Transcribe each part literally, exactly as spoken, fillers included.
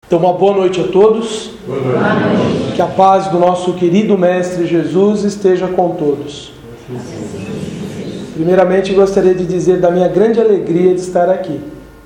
Então, uma boa noite a todos. Boa noite. Que a paz do nosso querido Mestre Jesus esteja com todos. Primeiramente, gostaria de dizer da minha grande alegria de estar aqui.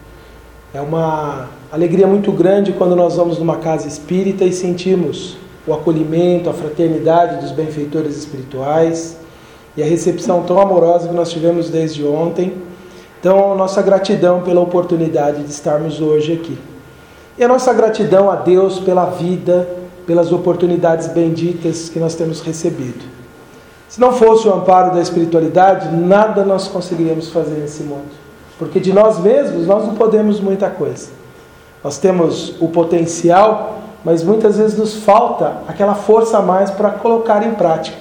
É uma alegria muito grande quando nós vamos numa casa espírita e sentimos o acolhimento, a fraternidade dos benfeitores espirituais e a recepção tão amorosa que nós tivemos desde ontem. Então, nossa gratidão pela oportunidade de estarmos hoje aqui. E a nossa gratidão a Deus pela vida, pelas oportunidades benditas que nós temos recebido. Se não fosse o amparo da espiritualidade, nada nós conseguiríamos fazer nesse mundo. Porque de nós mesmos, nós não podemos muita coisa. Nós temos o potencial, mas muitas vezes nos falta aquela força a mais para colocar em prática.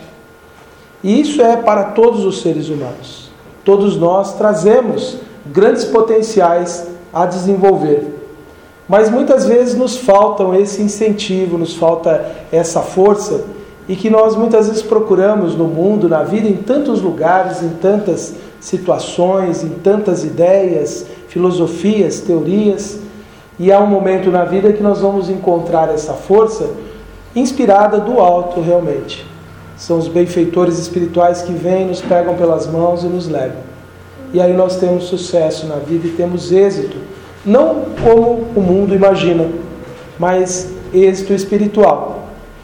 E isso é para todos os seres humanos. Todos nós trazemos grandes potenciais a desenvolver. Mas muitas vezes nos faltam esse incentivo, nos falta essa força, e que nós muitas vezes procuramos no mundo, na vida, em tantos lugares, em tantas situações, em tantas ideias, filosofias, teorias, e há um momento na vida que nós vamos encontrar essa força inspirada do alto realmente. São os benfeitores espirituais que vêm, nos pegam pelas mãos e nos levam. E aí nós temos sucesso na vida e temos êxito. Não como o mundo imagina, mas êxito espiritual.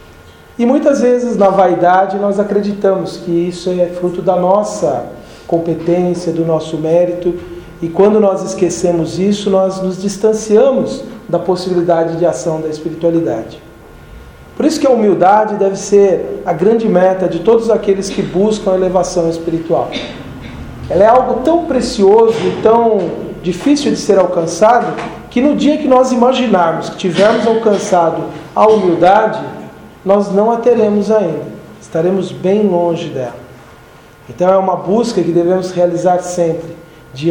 E muitas vezes na vaidade nós acreditamos que isso é fruto da nossa competência, do nosso mérito. E quando nós esquecemos isso, nós nos distanciamos da possibilidade de ação da espiritualidade. Por isso que a humildade deve ser a grande meta de todos aqueles que buscam a elevação espiritual. Ela é algo tão precioso e tão difícil de ser alcançado, que no dia que nós imaginarmos que tivermos alcançado a humildade, nós não a teremos ainda. Estaremos bem longe dela. Então é uma busca que devemos realizar sempre, de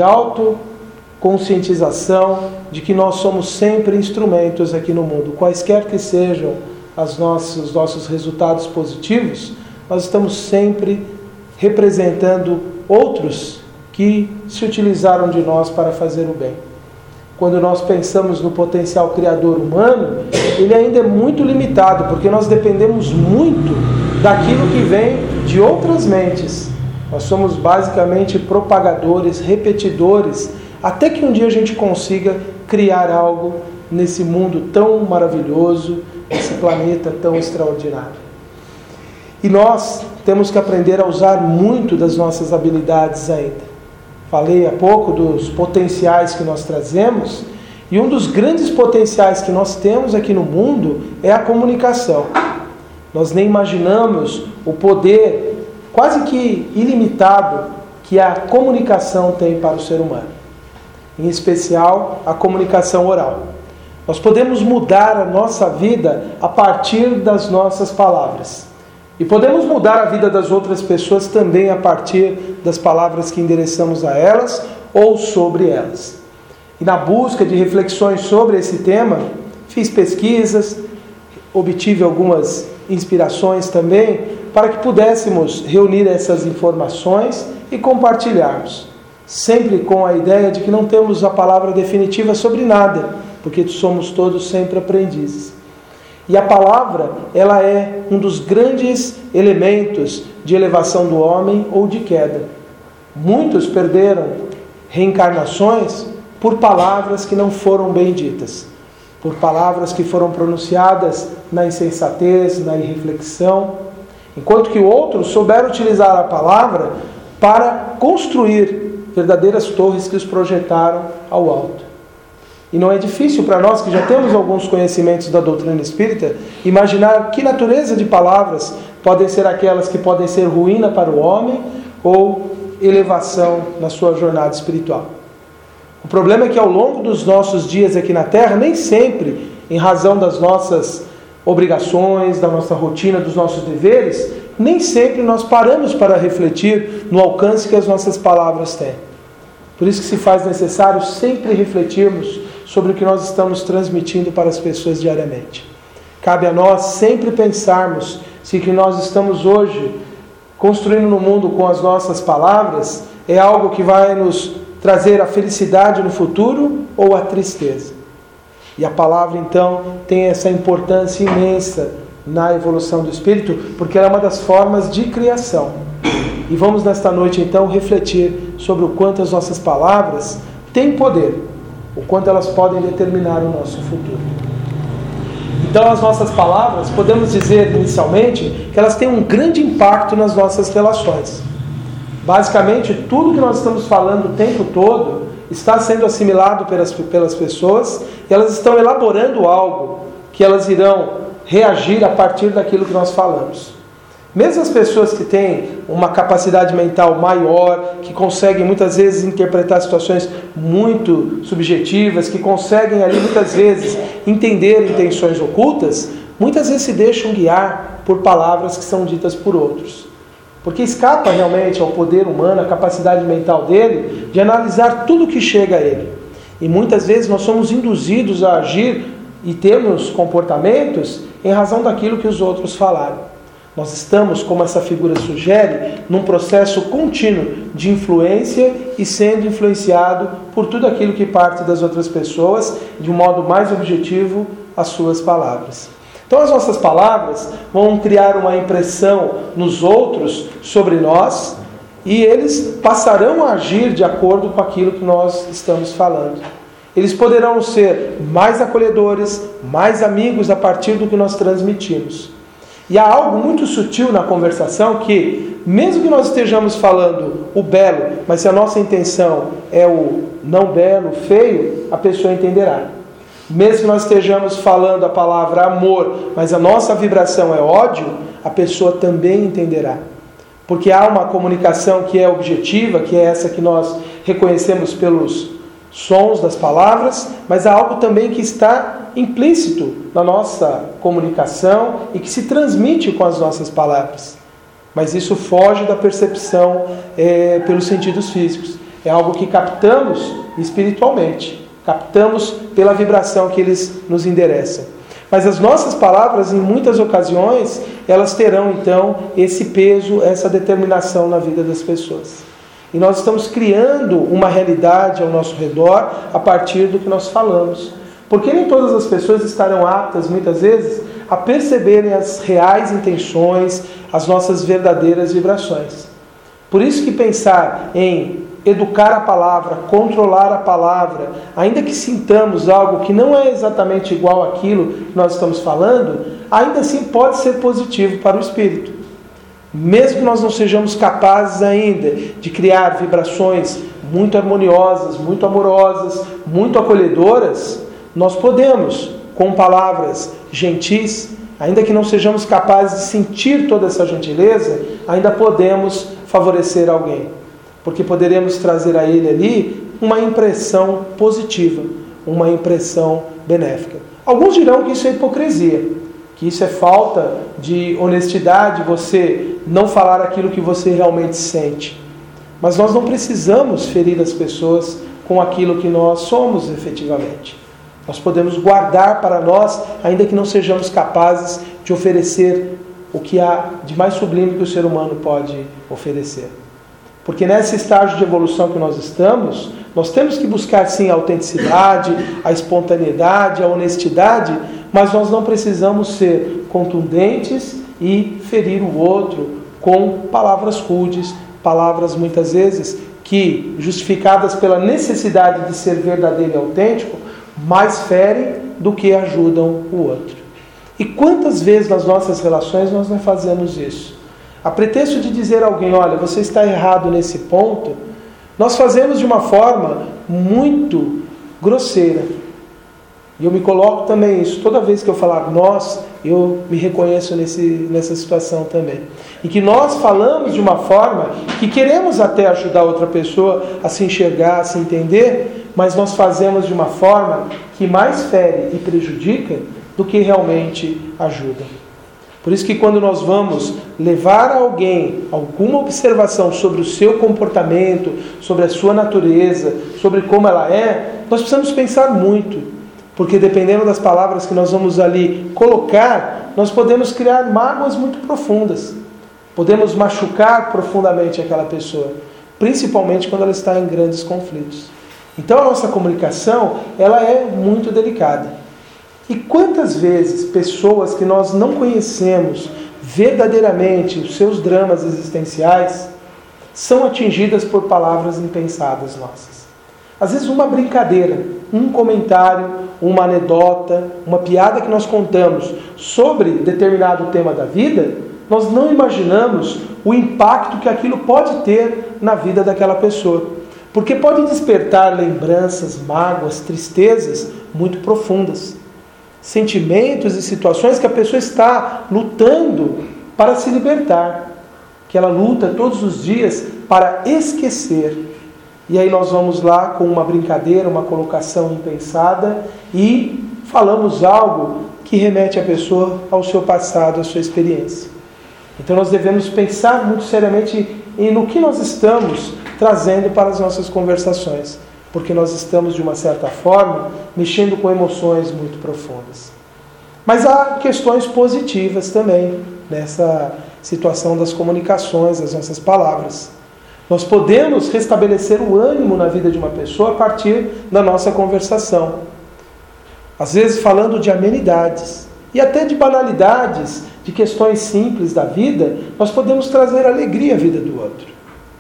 autoconscientização, de que nós somos sempre instrumentos aqui no mundo. Quaisquer que sejam as nossas, os nossos resultados positivos, nós estamos sempre representando outros que se utilizaram de nós para fazer o bem. Quando nós pensamos no potencial criador humano, ele ainda é muito limitado, porque nós dependemos muito daquilo que vem de outras mentes. Nós somos basicamente propagadores, repetidores, até que um dia a gente consiga criar algo nesse mundo tão maravilhoso, nesse planeta tão extraordinário. E nós temos que aprender a usar muito das nossas habilidades ainda. Falei há pouco dos potenciais que nós trazemos, e um dos grandes potenciais que nós temos aqui no mundo é a comunicação. Nós nem imaginamos o poder quase que ilimitado que a comunicação tem para o ser humano. Em especial, a comunicação oral. Nós podemos mudar a nossa vida a partir das nossas palavras. E podemos mudar a vida das outras pessoas também a partir das palavras que endereçamos a elas ou sobre elas. E na busca de reflexões sobre esse tema, fiz pesquisas, obtive algumas inspirações também, para que pudéssemos reunir essas informações e compartilharmos. Sempre com a ideia de que não temos a palavra definitiva sobre nada, porque somos todos sempre aprendizes. E a palavra, ela é um dos grandes elementos de elevação do homem ou de queda. Muitos perderam reencarnações por palavras que não foram bem ditas, por palavras que foram pronunciadas na insensatez, na irreflexão, enquanto que outros souberam utilizar a palavra para construir verdadeiras torres que os projetaram ao alto. E não é difícil para nós, que já temos alguns conhecimentos da doutrina espírita, imaginar que natureza de palavras podem ser aquelas que podem ser ruína para o homem ou elevação na sua jornada espiritual. O problema é que ao longo dos nossos dias aqui na Terra, nem sempre, em razão das nossas obrigações, da nossa rotina, dos nossos deveres, nem sempre nós paramos para refletir no alcance que as nossas palavras têm. Por isso que se faz necessário sempre refletirmos sobre o que nós estamos transmitindo para as pessoas diariamente. Cabe a nós sempre pensarmos se o que nós estamos hoje construindo no mundo com as nossas palavras é algo que vai nos trazer a felicidade no futuro ou a tristeza. E a palavra, então, tem essa importância imensa na evolução do espírito, porque ela é uma das formas de criação. E vamos nesta noite, então, refletir sobre o quanto as nossas palavras têm poder, o quanto elas podem determinar o nosso futuro. Então, as nossas palavras, podemos dizer inicialmente, que elas têm um grande impacto nas nossas relações. Basicamente, tudo que nós estamos falando o tempo todo está sendo assimilado pelas, pelas pessoas e elas estão elaborando algo que elas irão reagir a partir daquilo que nós falamos. Mesmo as pessoas que têm uma capacidade mental maior, que conseguem muitas vezes interpretar situações muito subjetivas, que conseguem ali muitas vezes entender intenções ocultas, muitas vezes se deixam guiar por palavras que são ditas por outros. Porque escapa realmente ao poder humano, a capacidade mental dele, de analisar tudo que chega a ele. E muitas vezes nós somos induzidos a agir e termos comportamentos em razão daquilo que os outros falaram. Nós estamos, como essa figura sugere, num processo contínuo de influência e sendo influenciado por tudo aquilo que parte das outras pessoas, de um modo mais objetivo, as suas palavras. Então as nossas palavras vão criar uma impressão nos outros sobre nós e eles passarão a agir de acordo com aquilo que nós estamos falando. Eles poderão ser mais acolhedores, mais amigos a partir do que nós transmitimos. E há algo muito sutil na conversação que, mesmo que nós estejamos falando o belo, mas se a nossa intenção é o não belo, feio, a pessoa entenderá. Mesmo que nós estejamos falando a palavra amor, mas a nossa vibração é ódio, a pessoa também entenderá. Porque há uma comunicação que é objetiva, que é essa que nós reconhecemos pelos sons das palavras, mas há algo também que está implícito na nossa comunicação e que se transmite com as nossas palavras. Mas isso foge da percepção é, pelos sentidos físicos. É algo que captamos espiritualmente. Captamos pela vibração que eles nos endereçam. Mas as nossas palavras, em muitas ocasiões, elas terão então esse peso, essa determinação na vida das pessoas. E nós estamos criando uma realidade ao nosso redor a partir do que nós falamos. Porque nem todas as pessoas estarão aptas, muitas vezes, a perceberem as reais intenções, as nossas verdadeiras vibrações. Por isso que pensar em educar a palavra, controlar a palavra, ainda que sintamos algo que não é exatamente igual àquilo que nós estamos falando, ainda assim pode ser positivo para o espírito. Mesmo que nós não sejamos capazes ainda de criar vibrações muito harmoniosas, muito amorosas, muito acolhedoras, nós podemos, com palavras gentis, ainda que não sejamos capazes de sentir toda essa gentileza, ainda podemos favorecer alguém. Porque poderemos trazer a ele ali uma impressão positiva, uma impressão benéfica. Alguns dirão que isso é hipocrisia, que isso é falta de honestidade, você não falar aquilo que você realmente sente. Mas nós não precisamos ferir as pessoas com aquilo que nós somos efetivamente. Nós podemos guardar para nós, ainda que não sejamos capazes de oferecer o que há de mais sublime que o ser humano pode oferecer. Porque nesse estágio de evolução que nós estamos, nós temos que buscar sim a autenticidade, a espontaneidade, a honestidade, mas nós não precisamos ser contundentes e ferir o outro com palavras rudes, palavras muitas vezes que, justificadas pela necessidade de ser verdadeiro e autêntico, mais ferem do que ajudam o outro. E quantas vezes nas nossas relações nós não fazemos isso? A pretexto de dizer a alguém, olha, você está errado nesse ponto, nós fazemos de uma forma muito grosseira. E eu me coloco também isso. Toda vez que eu falar nós, eu me reconheço nesse, nessa situação também. E que nós falamos de uma forma que queremos até ajudar outra pessoa a se enxergar, a se entender, mas nós fazemos de uma forma que mais fere e prejudica do que realmente ajuda. Por isso que quando nós vamos levar a alguém alguma observação sobre o seu comportamento, sobre a sua natureza, sobre como ela é, nós precisamos pensar muito. Porque dependendo das palavras que nós vamos ali colocar, nós podemos criar mágoas muito profundas. Podemos machucar profundamente aquela pessoa, principalmente quando ela está em grandes conflitos. Então a nossa comunicação, ela é muito delicada. E quantas vezes pessoas que nós não conhecemos verdadeiramente os seus dramas existenciais são atingidas por palavras impensadas nossas. Às vezes uma brincadeira, um comentário, uma anedota, uma piada que nós contamos sobre determinado tema da vida, nós não imaginamos o impacto que aquilo pode ter na vida daquela pessoa. Porque pode despertar lembranças, mágoas, tristezas muito profundas. Sentimentos e situações que a pessoa está lutando para se libertar. Que ela luta todos os dias para esquecer. E aí nós vamos lá com uma brincadeira, uma colocação impensada e falamos algo que remete a pessoa ao seu passado, à sua experiência. Então nós devemos pensar muito seriamente em no que nós estamos trazendo para as nossas conversações, porque nós estamos, de uma certa forma, mexendo com emoções muito profundas. Mas há questões positivas também nessa situação das comunicações, das nossas palavras. Nós podemos restabelecer o ânimo na vida de uma pessoa a partir da nossa conversação. Às vezes falando de amenidades e até de banalidades, de questões simples da vida, nós podemos trazer alegria à vida do outro.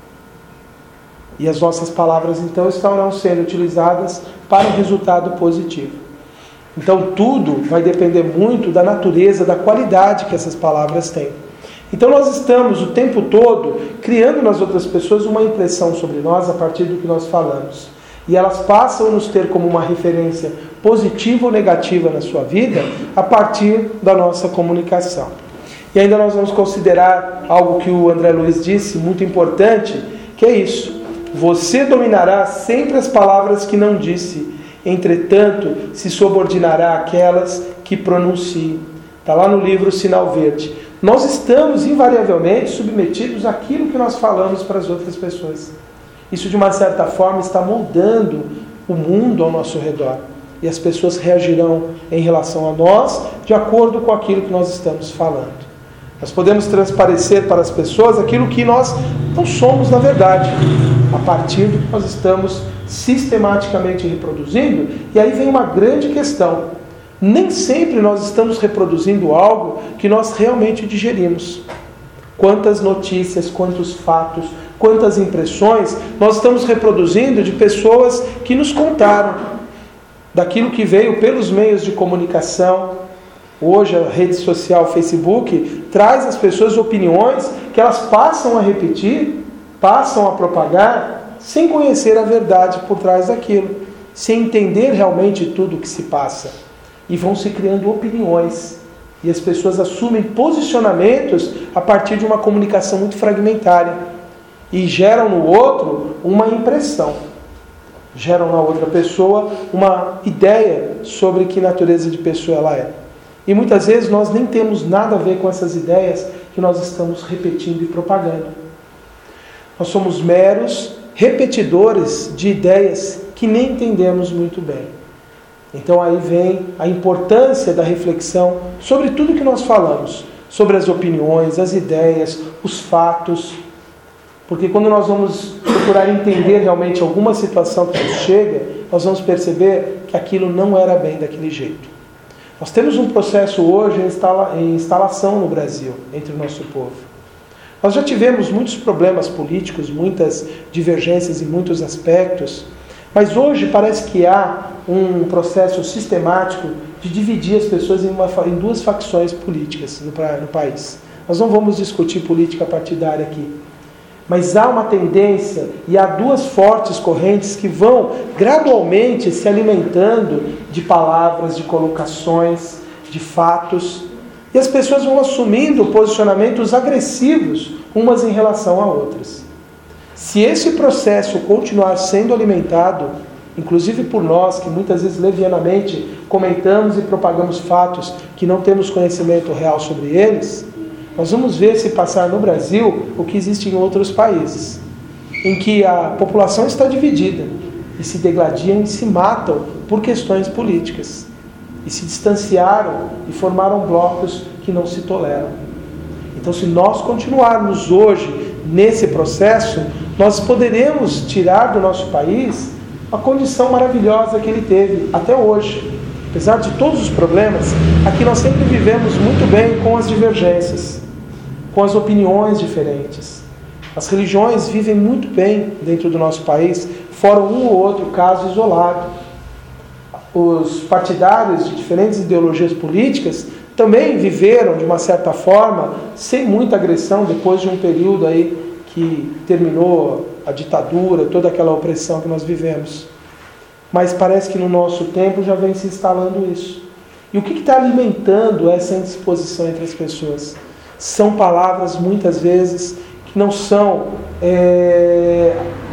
E as nossas palavras, então, estarão sendo utilizadas para um resultado positivo. Então, tudo vai depender muito da natureza, da qualidade que essas palavras têm. Então, nós estamos o tempo todo criando nas outras pessoas uma impressão sobre nós a partir do que nós falamos. E elas passam a nos ter como uma referência positiva ou negativa na sua vida a partir da nossa comunicação. E ainda nós vamos considerar algo que o André Luiz disse, muito importante, que é isso. Você dominará sempre as palavras que não disse, entretanto, se subordinará àquelas que pronuncie. Está lá no livro Sinal Verde. Nós estamos invariavelmente submetidos àquilo que nós falamos para as outras pessoas. Isso, de uma certa forma, está moldando o mundo ao nosso redor. E as pessoas reagirão em relação a nós de acordo com aquilo que nós estamos falando. Nós podemos transparecer para as pessoas aquilo que nós não somos na verdade, a partir do que nós estamos sistematicamente reproduzindo. E aí vem uma grande questão. Nem sempre nós estamos reproduzindo algo que nós realmente digerimos. Quantas notícias, quantos fatos, quantas impressões nós estamos reproduzindo de pessoas que nos contaram, daquilo que veio pelos meios de comunicação. Hoje a rede social Facebook traz às pessoas opiniões que elas passam a repetir, passam a propagar, sem conhecer a verdade por trás daquilo, sem entender realmente tudo o que se passa. E vão se criando opiniões. E as pessoas assumem posicionamentos a partir de uma comunicação muito fragmentária. E geram no outro uma impressão. Geram na outra pessoa uma ideia sobre que natureza de pessoa ela é. E muitas vezes nós nem temos nada a ver com essas ideias que nós estamos repetindo e propagando. Nós somos meros repetidores de ideias que nem entendemos muito bem. Então aí vem a importância da reflexão sobre tudo que nós falamos, sobre as opiniões, as ideias, os fatos. Porque quando nós vamos procurar entender realmente alguma situação que nos chega, nós vamos perceber que aquilo não era bem daquele jeito. Nós temos um processo hoje em instalação no Brasil, entre o nosso povo. Nós já tivemos muitos problemas políticos, muitas divergências em muitos aspectos, mas hoje parece que há um processo sistemático de dividir as pessoas em, uma, em duas facções políticas no, no país. Nós não vamos discutir política partidária aqui. Mas há uma tendência e há duas fortes correntes que vão gradualmente se alimentando de palavras, de colocações, de fatos. E as pessoas vão assumindo posicionamentos agressivos umas em relação a outras. Se esse processo continuar sendo alimentado, inclusive por nós, que muitas vezes levianamente comentamos e propagamos fatos que não temos conhecimento real sobre eles, nós vamos ver se passar no Brasil o que existe em outros países, em que a população está dividida e se degladiam e se matam por questões políticas. E se distanciaram e formaram blocos que não se toleram. Então, se nós continuarmos hoje nesse processo, nós poderemos tirar do nosso país a condição maravilhosa que ele teve até hoje. apesar de todos os problemas, aqui nós sempre vivemos muito bem com as divergências, com as opiniões diferentes. As religiões vivem muito bem dentro do nosso país, fora um ou outro caso isolado. Os partidários de diferentes ideologias políticas também viveram, de uma certa forma, sem muita agressão, depois de um período aí que terminou a ditadura, toda aquela opressão que nós vivemos. Mas parece que no nosso tempo já vem se instalando isso. E o que está alimentando essa indisposição entre as pessoas? São palavras, muitas vezes, que não são é,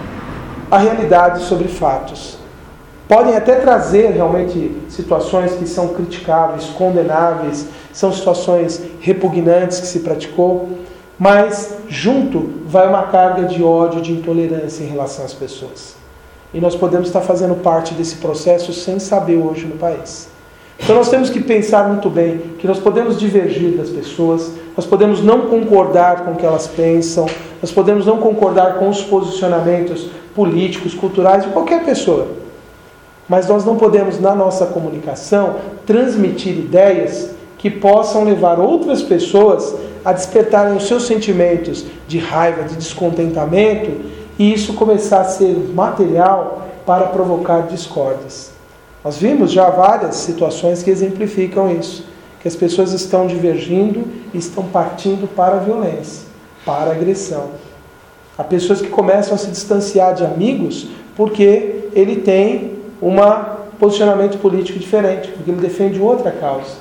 a realidade sobre fatos. Podem até trazer realmente situações que são criticáveis, condenáveis, são situações repugnantes que se praticou, mas junto vai uma carga de ódio, de intolerância em relação às pessoas. E nós podemos estar fazendo parte desse processo sem saber hoje no país. Então nós temos que pensar muito bem que nós podemos divergir das pessoas, nós podemos não concordar com o que elas pensam, nós podemos não concordar com os posicionamentos políticos, culturais de qualquer pessoa. Mas nós não podemos, na nossa comunicação, transmitir ideias que possam levar outras pessoas a despertarem os seus sentimentos de raiva, de descontentamento, e isso começar a ser material para provocar discórdias. Nós vimos já várias situações que exemplificam isso, que as pessoas estão divergindo e estão partindo para a violência, para a agressão. Há pessoas que começam a se distanciar de amigos porque ele tem um posicionamento político diferente, porque ele defende outra causa.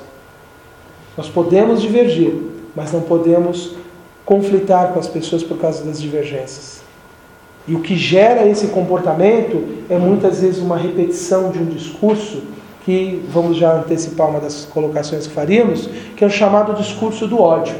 Nós podemos divergir, mas não podemos conflitar com as pessoas por causa das divergências. E o que gera esse comportamento é muitas vezes uma repetição de um discurso que, vamos já antecipar uma das colocações que faríamos, que é o chamado discurso do ódio.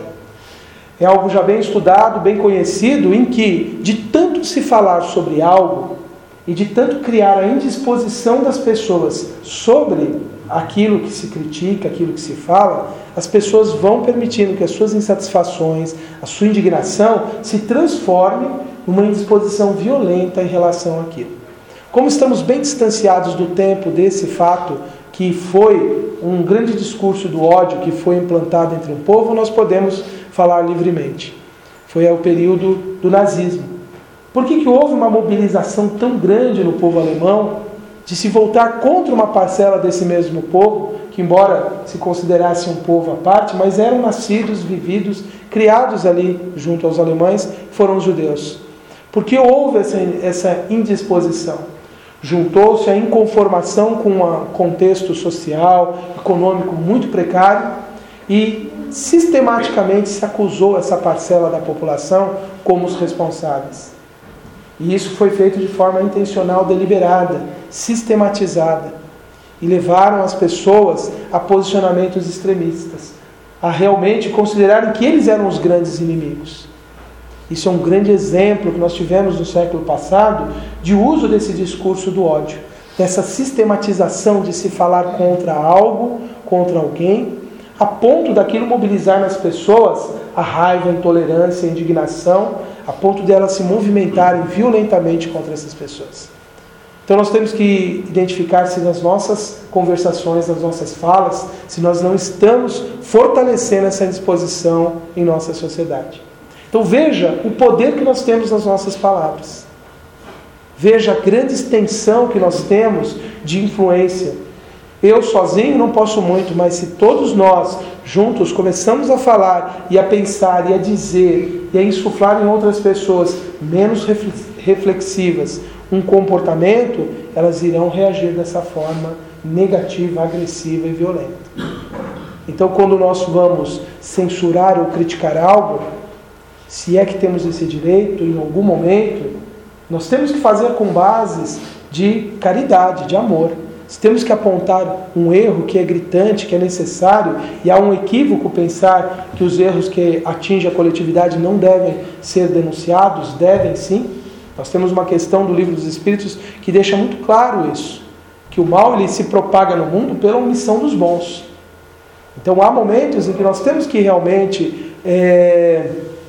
É algo já bem estudado, bem conhecido, em que, de tanto se falar sobre algo, e de tanto criar a indisposição das pessoas sobre aquilo que se critica, aquilo que se fala, as pessoas vão permitindo que as suas insatisfações, a sua indignação se transforme numa indisposição violenta em relação àquilo. Como estamos bem distanciados do tempo desse fato, que foi um grande discurso do ódio que foi implantado entre o povo, nós podemos falar livremente. Foi o período do nazismo. Por que que houve uma mobilização tão grande no povo alemão de se voltar contra uma parcela desse mesmo povo, que embora se considerasse um povo à parte, mas eram nascidos, vividos, criados ali junto aos alemães, foram os judeus? Porque houve essa, essa indisposição. Juntou-se a inconformação com um contexto social, econômico muito precário e sistematicamente se acusou essa parcela da população como os responsáveis. E isso foi feito de forma intencional, deliberada, sistematizada. E levaram as pessoas a posicionamentos extremistas, a realmente considerarem que eles eram os grandes inimigos. Isso é um grande exemplo que nós tivemos no século passado de uso desse discurso do ódio, dessa sistematização de se falar contra algo, contra alguém, a ponto daquilo mobilizar nas pessoas a raiva, a intolerância, a indignação, a ponto de elas se movimentarem violentamente contra essas pessoas. Então nós temos que identificar se nas nossas conversações, nas nossas falas, se nós não estamos fortalecendo essa disposição em nossa sociedade. Então veja o poder que nós temos nas nossas palavras. Veja a grande extensão que nós temos de influência. Eu sozinho não posso muito, mas se todos nós juntos começamos a falar e a pensar e a dizer e a insuflar em outras pessoas menos reflexivas um comportamento, elas irão reagir dessa forma negativa, agressiva e violenta. Então quando nós vamos censurar ou criticar algo, se é que temos esse direito em algum momento, nós temos que fazer com bases de caridade, de amor. Se temos que apontar um erro que é gritante, que é necessário, e há um equívoco pensar que os erros que atingem a coletividade não devem ser denunciados, devem sim. Nós temos uma questão do Livro dos Espíritos que deixa muito claro isso, que o mal ele se propaga no mundo pela omissão dos bons. Então há momentos em que nós temos que realmente é,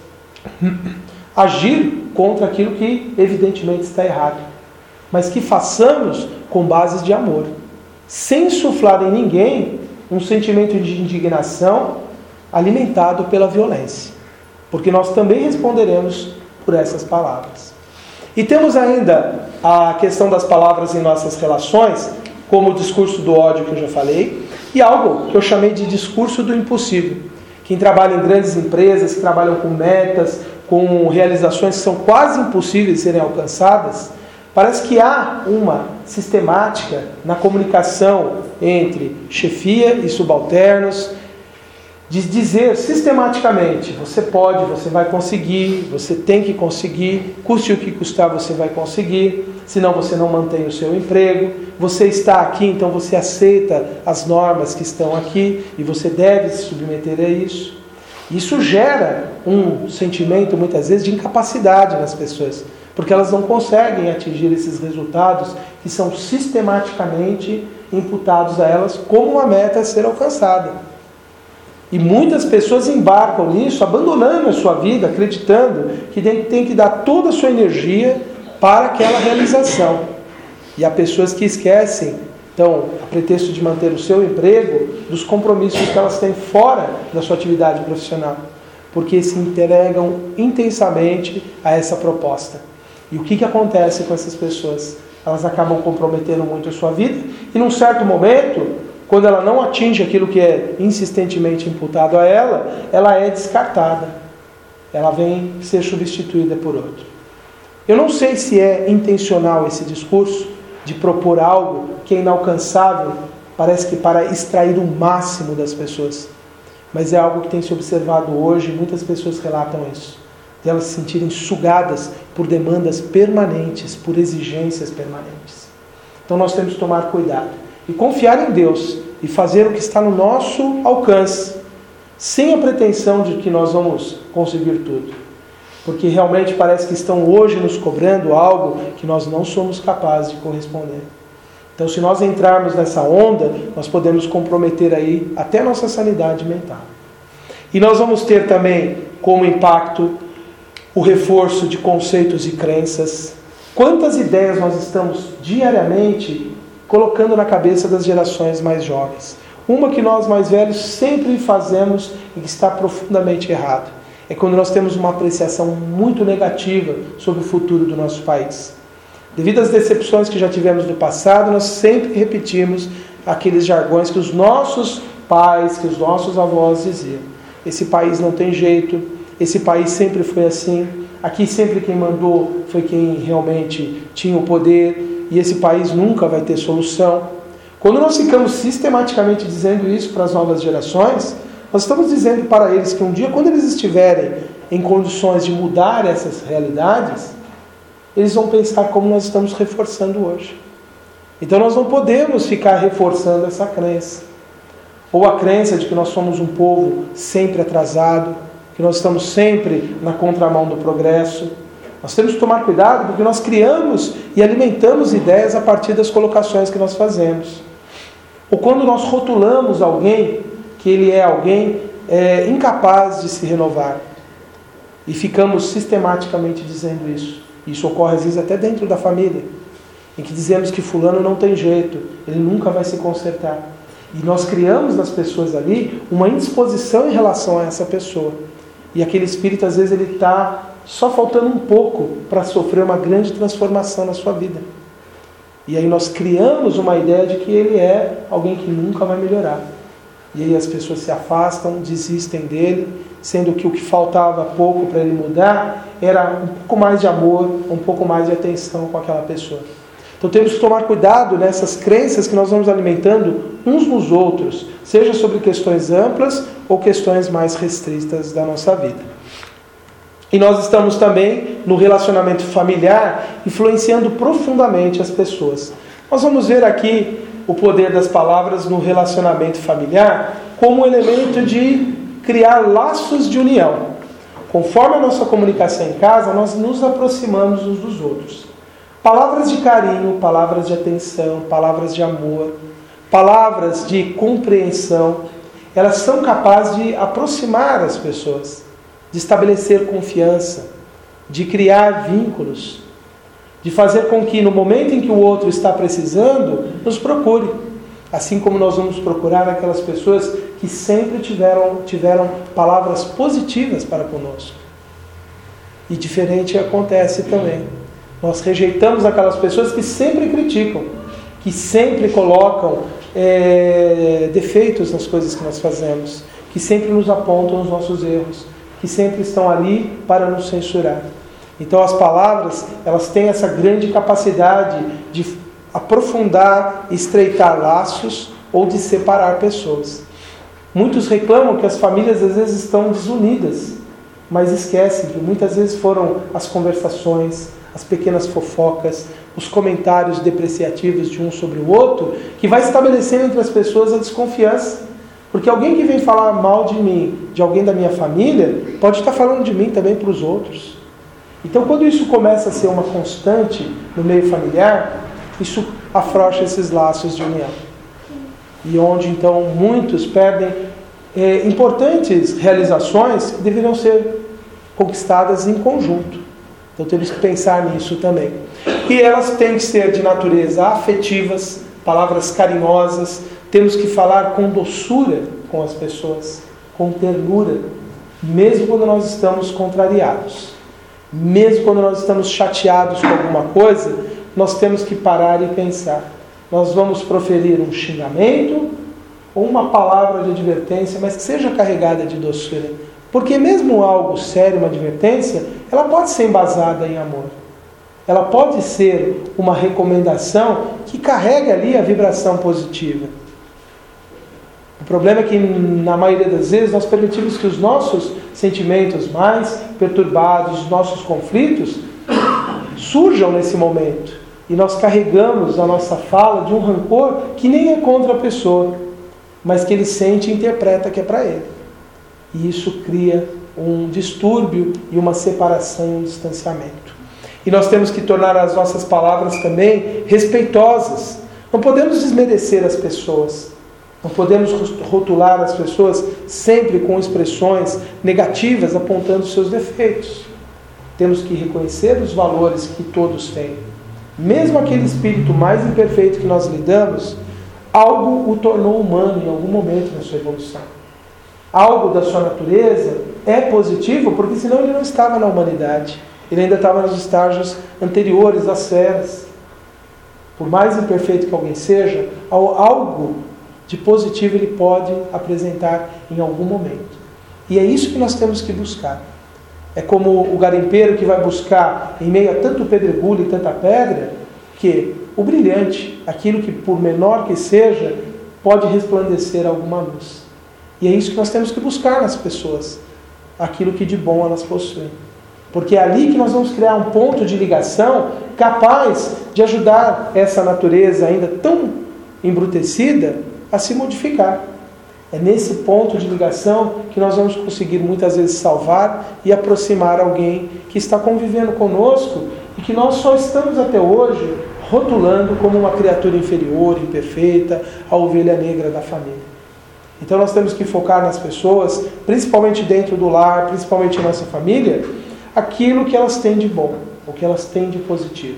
agir contra aquilo que evidentemente está errado, mas que façamos com bases de amor. sem insuflar em ninguém um sentimento de indignação alimentado pela violência. Porque nós também responderemos por essas palavras. E temos ainda a questão das palavras em nossas relações, como o discurso do ódio que eu já falei, e algo que eu chamei de discurso do impossível. Quem trabalha em grandes empresas, que trabalham com metas, com realizações que são quase impossíveis de serem alcançadas, parece que há uma sistemática na comunicação entre chefia e subalternos, de dizer sistematicamente, você pode, você vai conseguir, você tem que conseguir, custe o que custar, você vai conseguir, senão você não mantém o seu emprego, você está aqui, então você aceita as normas que estão aqui e você deve se submeter a isso. Isso gera um sentimento, muitas vezes, de incapacidade nas pessoas, porque elas não conseguem atingir esses resultados que são sistematicamente imputados a elas como uma meta a ser alcançada. E muitas pessoas embarcam nisso, abandonando a sua vida, acreditando que tem que dar toda a sua energia para aquela realização. E há pessoas que esquecem, então, a pretexto de manter o seu emprego, dos compromissos que elas têm fora da sua atividade profissional, porque se entregam intensamente a essa proposta. E o que, que acontece com essas pessoas? Elas acabam comprometendo muito a sua vida e, num certo momento, quando ela não atinge aquilo que é insistentemente imputado a ela, ela é descartada. Ela vem ser substituída por outro. Eu não sei se é intencional esse discurso de propor algo que é inalcançável, parece que para extrair o máximo das pessoas. Mas é algo que tem se observado hoje, muitas pessoas relatam isso. De elas se sentirem sugadas por demandas permanentes, por exigências permanentes. Então nós temos que tomar cuidado e confiar em Deus e fazer o que está no nosso alcance, sem a pretensão de que nós vamos conseguir tudo. Porque realmente parece que estão hoje nos cobrando algo que nós não somos capazes de corresponder. Então, se nós entrarmos nessa onda, nós podemos comprometer aí até a nossa sanidade mental. E nós vamos ter também como impacto o reforço de conceitos e crenças. Quantas ideias nós estamos diariamente colocando na cabeça das gerações mais jovens? Uma que nós mais velhos sempre fazemos e que está profundamente errado. É quando nós temos uma apreciação muito negativa sobre o futuro do nosso país. Devido às decepções que já tivemos no passado, nós sempre repetimos aqueles jargões que os nossos pais, que os nossos avós diziam. Esse país não tem jeito, esse país sempre foi assim, aqui sempre quem mandou foi quem realmente tinha o poder, e esse país nunca vai ter solução. Quando nós ficamos sistematicamente dizendo isso para as novas gerações, nós estamos dizendo para eles que um dia, quando eles estiverem em condições de mudar essas realidades, eles vão pensar como nós estamos reforçando hoje. Então nós não podemos ficar reforçando essa crença. Ou a crença de que nós somos um povo sempre atrasado, que nós estamos sempre na contramão do progresso. Nós temos que tomar cuidado porque nós criamos e alimentamos ideias a partir das colocações que nós fazemos. Ou quando nós rotulamos alguém, que ele é alguém é, incapaz de se renovar. E ficamos sistematicamente dizendo isso. Isso ocorre às vezes até dentro da família, em que dizemos que fulano não tem jeito, ele nunca vai se consertar. E nós criamos nas pessoas ali uma indisposição em relação a essa pessoa. E aquele espírito às vezes ele está só faltando um pouco para sofrer uma grande transformação na sua vida. E aí nós criamos uma ideia de que ele é alguém que nunca vai melhorar. E aí as pessoas se afastam, desistem dele, sendo que o que faltava pouco para ele mudar era um pouco mais de amor, um pouco mais de atenção com aquela pessoa. Então temos que tomar cuidado nessas crenças que nós vamos alimentando uns nos outros, seja sobre questões amplas ou questões mais restritas da nossa vida. E nós estamos também no relacionamento familiar influenciando profundamente as pessoas. Nós vamos ver aqui o poder das palavras no relacionamento familiar como um elemento de criar laços de união. Conforme a nossa comunicação em casa, nós nos aproximamos uns dos outros. Palavras de carinho, palavras de atenção, palavras de amor, palavras de compreensão, elas são capazes de aproximar as pessoas, de estabelecer confiança, de criar vínculos, de fazer com que no momento em que o outro está precisando, nos procure. Assim como nós vamos procurar aquelas pessoas que sempre tiveram, tiveram palavras positivas para conosco. E diferente acontece também. Nós rejeitamos aquelas pessoas que sempre criticam, que sempre colocam é, defeitos nas coisas que nós fazemos, que sempre nos apontam os nossos erros, que sempre estão ali para nos censurar. Então as palavras, elas têm essa grande capacidade de aprofundar, estreitar laços ou de separar pessoas. Muitos reclamam que as famílias às vezes estão desunidas, mas esquecem que muitas vezes foram as conversações, as pequenas fofocas, os comentários depreciativos de um sobre o outro, que vai estabelecendo entre as pessoas a desconfiança. Porque alguém que vem falar mal de mim, de alguém da minha família, pode estar falando de mim também para os outros. Então, quando isso começa a ser uma constante no meio familiar, isso afrouxa esses laços de união. E onde, então, muitos perdem é, importantes realizações que deveriam ser conquistadas em conjunto. Então, temos que pensar nisso também. E elas têm que ser de natureza afetivas, palavras carinhosas. Temos que falar com doçura com as pessoas, com ternura, mesmo quando nós estamos contrariados. Mesmo quando nós estamos chateados com alguma coisa, nós temos que parar e pensar. Nós vamos proferir um xingamento ou uma palavra de advertência, mas que seja carregada de doçura. Porque mesmo algo sério, uma advertência, ela pode ser embasada em amor. Ela pode ser uma recomendação que carrega ali a vibração positiva. O problema é que, na maioria das vezes, nós permitimos que os nossos sentimentos mais perturbados, os nossos conflitos, surjam nesse momento. E nós carregamos a nossa fala de um rancor que nem é contra a pessoa, mas que ele sente e interpreta que é para ele. E isso cria um distúrbio e uma separação e um distanciamento. E nós temos que tornar as nossas palavras também respeitosas. Não podemos desmerecer as pessoas. Não podemos rotular as pessoas sempre com expressões negativas apontando seus defeitos. Temos que reconhecer os valores que todos têm. Mesmo aquele espírito mais imperfeito que nós lidamos, algo o tornou humano em algum momento na sua evolução. Algo da sua natureza é positivo, porque senão ele não estava na humanidade. Ele ainda estava nos estágios anteriores às esferas. Por mais imperfeito que alguém seja, algo de positivo ele pode apresentar em algum momento. E é isso que nós temos que buscar. É como o garimpeiro que vai buscar, em meio a tanto pedregulho e tanta pedra, que o brilhante, aquilo que por menor que seja, pode resplandecer alguma luz. E é isso que nós temos que buscar nas pessoas, aquilo que de bom elas possuem. Porque é ali que nós vamos criar um ponto de ligação capaz de ajudar essa natureza ainda tão embrutecida a se modificar. É nesse ponto de ligação que nós vamos conseguir muitas vezes salvar e aproximar alguém que está convivendo conosco e que nós só estamos até hoje rotulando como uma criatura inferior, imperfeita, a ovelha negra da família. Então nós temos que focar nas pessoas, principalmente dentro do lar, principalmente na nossa família, aquilo que elas têm de bom, o que elas têm de positivo.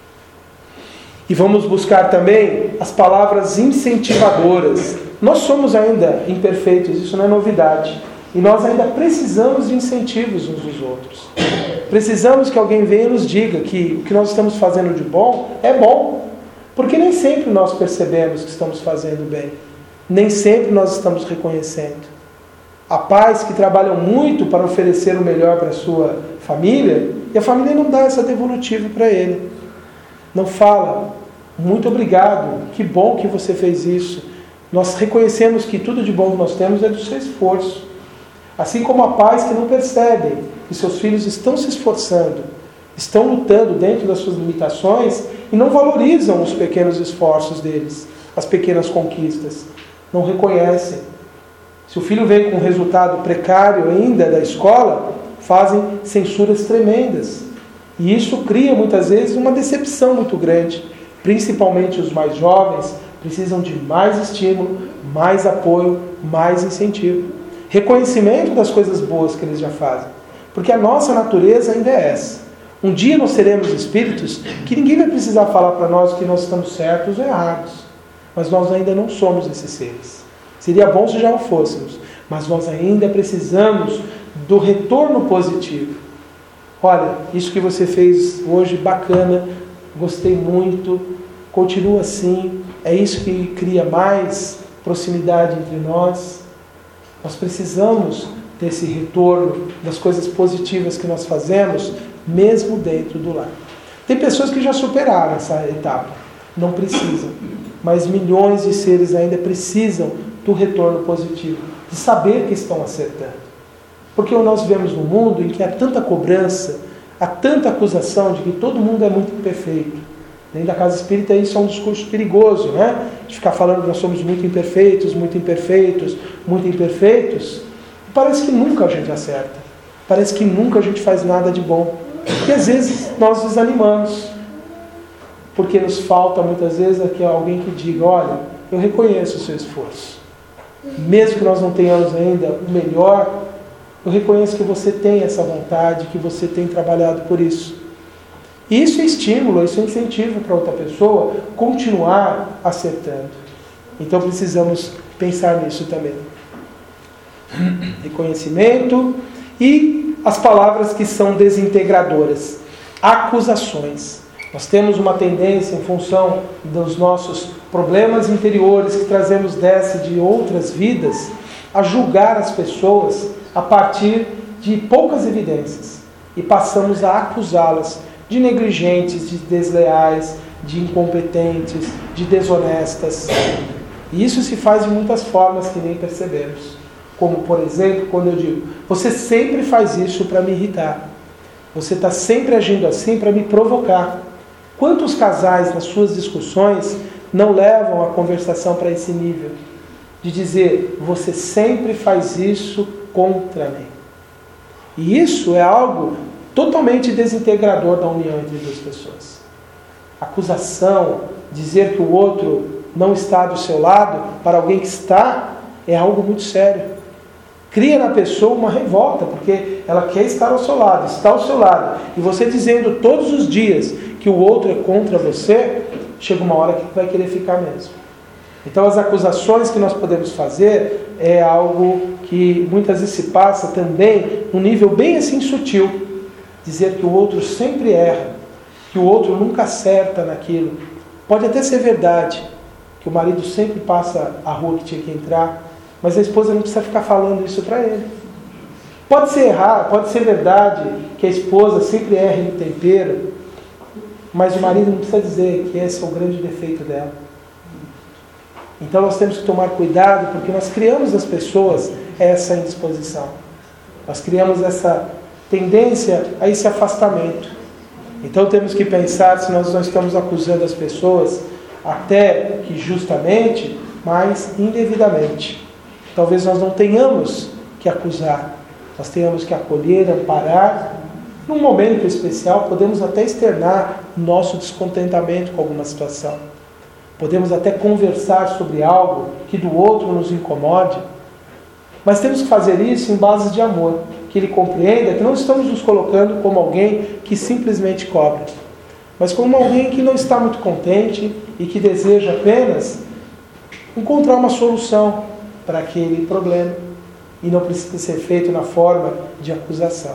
E vamos buscar também as palavras incentivadoras. Nós somos ainda imperfeitos, isso não é novidade. E nós ainda precisamos de incentivos uns dos outros. Precisamos que alguém venha e nos diga que o que nós estamos fazendo de bom é bom. Porque nem sempre nós percebemos que estamos fazendo bem. Nem sempre nós estamos reconhecendo. Há pais que trabalham muito para oferecer o melhor para a sua família e a família não dá essa devolutiva para ele. Não fala, muito obrigado, que bom que você fez isso. Nós reconhecemos que tudo de bom que nós temos é do seu esforço. Assim como há pais que não percebem que seus filhos estão se esforçando, estão lutando dentro das suas limitações e não valorizam os pequenos esforços deles, as pequenas conquistas. Não reconhecem. Se o filho vem com um resultado precário ainda da escola, fazem censuras tremendas. E isso cria muitas vezes uma decepção muito grande. Principalmente os mais jovens precisam de mais estímulo, mais apoio, mais incentivo. Reconhecimento das coisas boas que eles já fazem. Porque a nossa natureza ainda é essa. Um dia nós seremos espíritos que ninguém vai precisar falar para nós que nós estamos certos ou errados. mas nós ainda não somos esses seres. Seria bom se já o fôssemos, mas nós ainda precisamos do retorno positivo. Olha, isso que você fez hoje, bacana, gostei muito, continua assim, é isso que cria mais proximidade entre nós. Nós precisamos desse retorno das coisas positivas que nós fazemos, mesmo dentro do lar. Tem pessoas que já superaram essa etapa, não precisam, mas milhões de seres ainda precisam do retorno positivo, de saber que estão acertando. Porque nós vivemos num mundo em que há tanta cobrança, há tanta acusação de que todo mundo é muito imperfeito. Dentro da casa espírita isso é um discurso perigoso, né? De ficar falando que nós somos muito imperfeitos, muito imperfeitos, muito imperfeitos. Parece que nunca a gente acerta. Parece que nunca a gente faz nada de bom. E às vezes nós desanimamos. Porque nos falta muitas vezes aqui alguém que diga, olha, eu reconheço o seu esforço. Mesmo que nós não tenhamos ainda o melhor, eu reconheço que você tem essa vontade, que você tem trabalhado por isso. E isso é estímulo, isso é incentivo para outra pessoa continuar acertando. Então precisamos pensar nisso também. Reconhecimento e as palavras que são desintegradoras. Acusações. Nós temos uma tendência, em função dos nossos problemas interiores que trazemos dessa e de outras vidas, a julgar as pessoas a partir de poucas evidências. E passamos a acusá-las de negligentes, de desleais, de incompetentes, de desonestas. E isso se faz de muitas formas que nem percebemos. Como, por exemplo, quando eu digo, você sempre faz isso para me irritar. Você está sempre agindo assim para me provocar. Quantos casais, nas suas discussões, não levam a conversação para esse nível? De dizer, você sempre faz isso contra mim. E isso é algo totalmente desintegrador da união entre duas pessoas. Acusação, dizer que o outro não está do seu lado, para alguém que está, é algo muito sério. Cria na pessoa uma revolta, porque ela quer estar ao seu lado, está ao seu lado. E você dizendo todos os dias que o outro é contra você, chega uma hora que vai querer ficar mesmo. Então as acusações que nós podemos fazer é algo que muitas vezes se passa também num nível bem assim sutil. Dizer que o outro sempre erra, que o outro nunca acerta naquilo. Pode até ser verdade, que o marido sempre passa a rua que tinha que entrar, mas a esposa não precisa ficar falando isso para ele. Pode ser errado, pode ser verdade que a esposa sempre erre no tempero, mas o marido não precisa dizer que esse é o grande defeito dela. Então nós temos que tomar cuidado, porque nós criamos nas pessoas essa indisposição. Nós criamos essa tendência a esse afastamento. Então temos que pensar se nós não estamos acusando as pessoas, até que justamente, mas indevidamente. Talvez nós não tenhamos que acusar, nós tenhamos que acolher, amparar. Num momento especial, podemos até externar nosso descontentamento com alguma situação. Podemos até conversar sobre algo que do outro nos incomode. Mas temos que fazer isso em base de amor, que ele compreenda que não estamos nos colocando como alguém que simplesmente cobra, mas como alguém que não está muito contente e que deseja apenas encontrar uma solução para aquele problema, e não precisa ser feito na forma de acusação.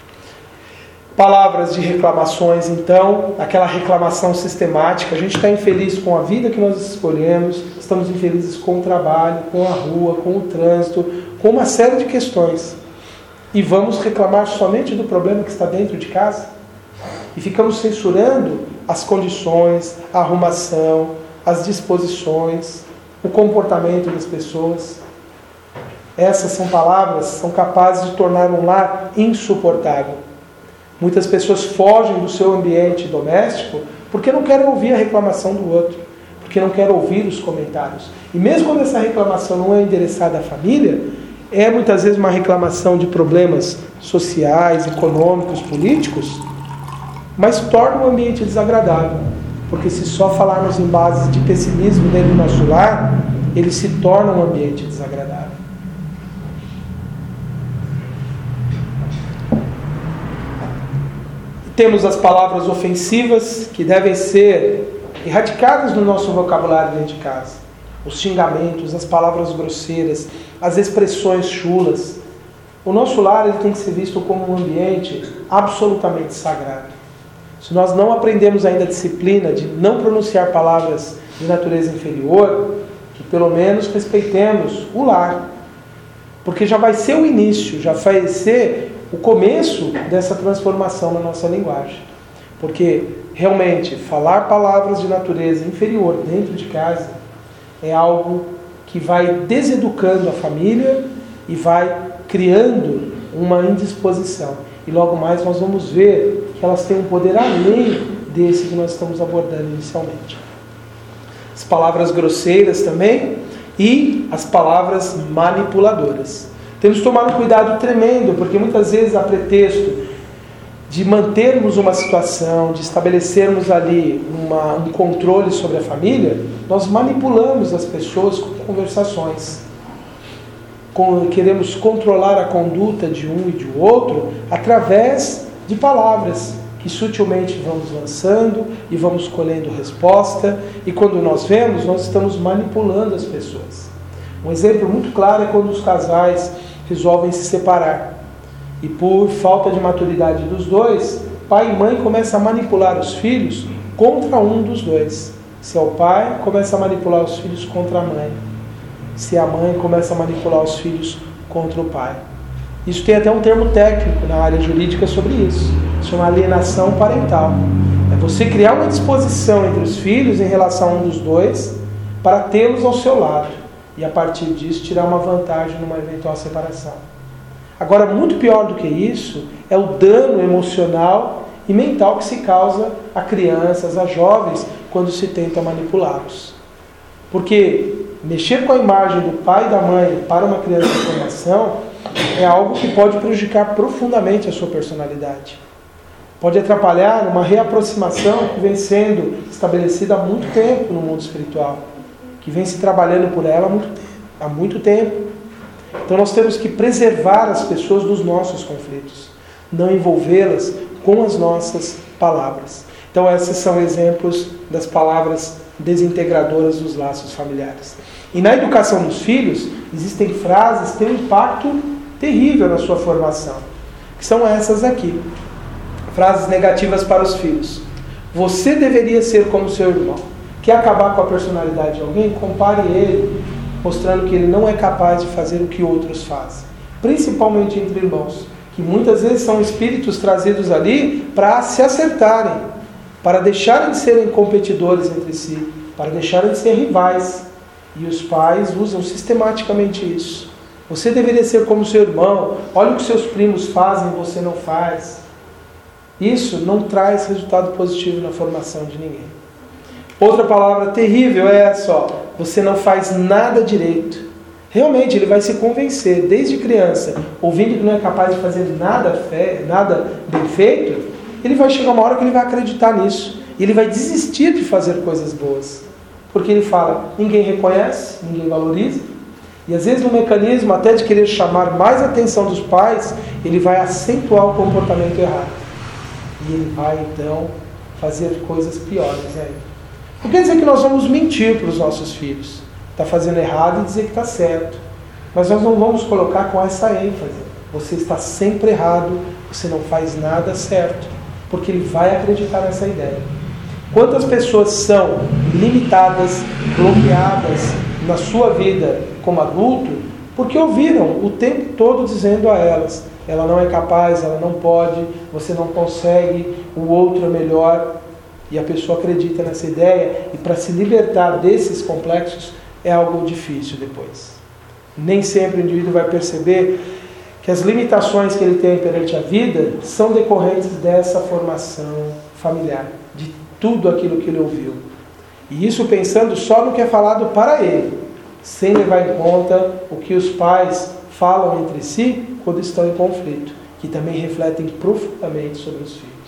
Palavras de reclamações, então, aquela reclamação sistemática. A gente está infeliz com a vida que nós escolhemos, estamos infelizes com o trabalho, com a rua, com o trânsito, com uma série de questões. E vamos reclamar somente do problema que está dentro de casa? E ficamos censurando as condições, a arrumação, as disposições, o comportamento das pessoas. Essas são palavras que são capazes de tornar um lar insuportável. Muitas pessoas fogem do seu ambiente doméstico porque não querem ouvir a reclamação do outro, porque não querem ouvir os comentários. E mesmo quando essa reclamação não é endereçada à família, é muitas vezes uma reclamação de problemas sociais, econômicos, políticos, mas torna o ambiente desagradável. Porque se só falarmos em base de pessimismo dentro do nosso lar, ele se torna um ambiente desagradável. Temos as palavras ofensivas, que devem ser erradicadas no nosso vocabulário dentro de casa. Os xingamentos, as palavras grosseiras, as expressões chulas. O nosso lar ele tem que ser visto como um ambiente absolutamente sagrado. Se nós não aprendemos ainda a disciplina de não pronunciar palavras de natureza inferior, que pelo menos respeitemos o lar. Porque já vai ser o início, já vai ser o começo dessa transformação na nossa linguagem. Porque realmente falar palavras de natureza inferior dentro de casa é algo que vai deseducando a família e vai criando uma indisposição. E logo mais nós vamos ver que elas têm um poder além desse que nós estamos abordando inicialmente. As palavras grosseiras também e as palavras manipuladoras. Temos que tomar um cuidado tremendo, porque muitas vezes a pretexto de mantermos uma situação, de estabelecermos ali uma, um controle sobre a família, nós manipulamos as pessoas com conversações. Com, queremos controlar a conduta de um e de outro através de palavras que sutilmente vamos lançando e vamos colhendo resposta, e quando nós vemos, nós estamos manipulando as pessoas. Um exemplo muito claro é quando os casais resolvem se separar. E por falta de maturidade dos dois, pai e mãe começam a manipular os filhos contra um dos dois. Se é o pai, começa a manipular os filhos contra a mãe. Se a mãe, começa a manipular os filhos contra o pai. Isso tem até um termo técnico na área jurídica sobre isso. Isso chama alienação parental. É você criar uma disposição entre os filhos em relação a um dos dois para tê-los ao seu lado. E a partir disso tirar uma vantagem numa eventual separação. Agora, muito pior do que isso é o dano emocional e mental que se causa a crianças, a jovens, quando se tenta manipulá-los. Porque mexer com a imagem do pai e da mãe para uma criança em formação é algo que pode prejudicar profundamente a sua personalidade. Pode atrapalhar uma reaproximação que vem sendo estabelecida há muito tempo no mundo espiritual, que vem se trabalhando por ela há muito tempo. Há muito tempo. Então nós temos que preservar as pessoas dos nossos conflitos, não envolvê-las com as nossas palavras. Então esses são exemplos das palavras desintegradoras dos laços familiares. E na educação dos filhos, existem frases que têm um impacto terrível na sua formação, que são essas aqui. Frases negativas para os filhos. Você deveria ser como seu irmão. Quer acabar com a personalidade de alguém? Compare ele, mostrando que ele não é capaz de fazer o que outros fazem. Principalmente entre irmãos, que muitas vezes são espíritos trazidos ali para se acertarem, para deixarem de serem competidores entre si, para deixarem de ser rivais. E os pais usam sistematicamente isso. Você deveria ser como seu irmão. Olha o que seus primos fazem e você não faz. Isso não traz resultado positivo na formação de ninguém. Outra palavra terrível é essa, ó, você não faz nada direito. Realmente, ele vai se convencer, desde criança, ouvindo que não é capaz de fazer nada, fé, nada bem feito, ele vai chegar uma hora que ele vai acreditar nisso. E ele vai desistir de fazer coisas boas. Porque ele fala, ninguém reconhece, ninguém valoriza. E às vezes no mecanismo até de querer chamar mais atenção dos pais, ele vai acentuar o comportamento errado. E ele vai então fazer coisas piores ainda. Não quer dizer que nós vamos mentir para os nossos filhos. Está fazendo errado e dizer que está certo. Mas nós não vamos colocar com essa ênfase. Você está sempre errado, você não faz nada certo. Porque ele vai acreditar nessa ideia. Quantas pessoas são limitadas, bloqueadas na sua vida como adulto, porque ouviram o tempo todo dizendo a elas, ela não é capaz, ela não pode, você não consegue, o outro é melhor. E a pessoa acredita nessa ideia, e para se libertar desses complexos é algo difícil depois. Nem sempre o indivíduo vai perceber que as limitações que ele tem perante a vida são decorrentes dessa formação familiar, de tudo aquilo que ele ouviu. E isso pensando só no que é falado para ele, sem levar em conta o que os pais falam entre si quando estão em conflito, que também refletem profundamente sobre os filhos.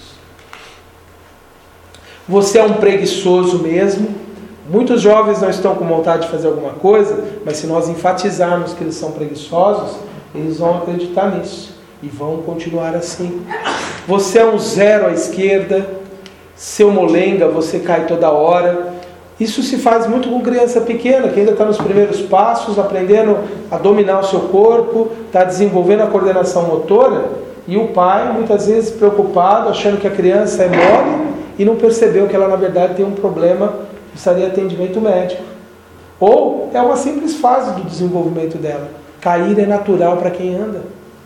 Você é um preguiçoso mesmo. Muitos jovens não estão com vontade de fazer alguma coisa, mas se nós enfatizarmos que eles são preguiçosos, eles vão acreditar nisso e vão continuar assim. Você é um zero à esquerda. seu molenga, você cai toda hora. Isso se faz muito com criança pequena, que ainda está nos primeiros passos, aprendendo a dominar o seu corpo, está desenvolvendo a coordenação motora, e o pai, muitas vezes preocupado, achando que a criança é mole, e não percebeu que ela, na verdade, tem um problema, precisaria de atendimento médico. Ou é uma simples fase do desenvolvimento dela. Cair é natural para quem anda.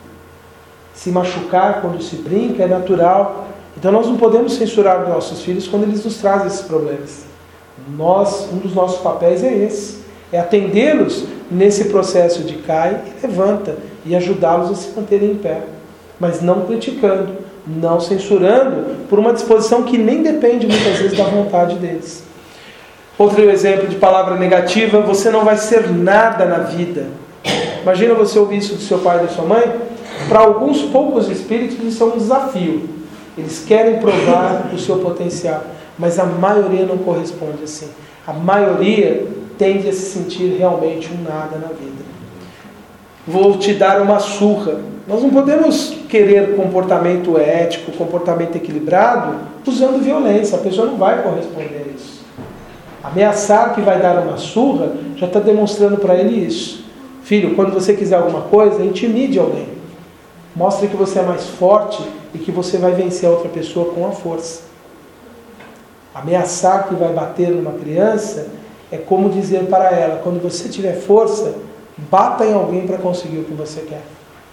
Se machucar quando se brinca é natural. Então nós não podemos censurar os nossos filhos quando eles nos trazem esses problemas. Nós, um dos nossos papéis é esse, é atendê-los nesse processo de cai e levanta, e ajudá-los a se manterem em pé, mas não criticando, não censurando, por uma disposição que nem depende muitas vezes da vontade deles. Outro exemplo de palavra negativa: você não vai ser nada na vida. Imagina você ouvir isso do seu pai e da sua mãe. Para alguns poucos espíritos isso é um desafio, eles querem provar o seu potencial. Mas a maioria não corresponde assim. A maioria tende a se sentir realmente um nada na vida. Vou te dar uma surra. Nós não podemos querer comportamento ético, comportamento equilibrado, usando violência. A pessoa não vai corresponder a isso. Ameaçar que vai dar uma surra já está demonstrando para ele isso. Filho, quando você quiser alguma coisa, intimide alguém. Mostre que você é mais forte e que você vai vencer a outra pessoa com a força. Ameaçar que vai bater numa criança é como dizer para ela: quando você tiver força, bata em alguém para conseguir o que você quer.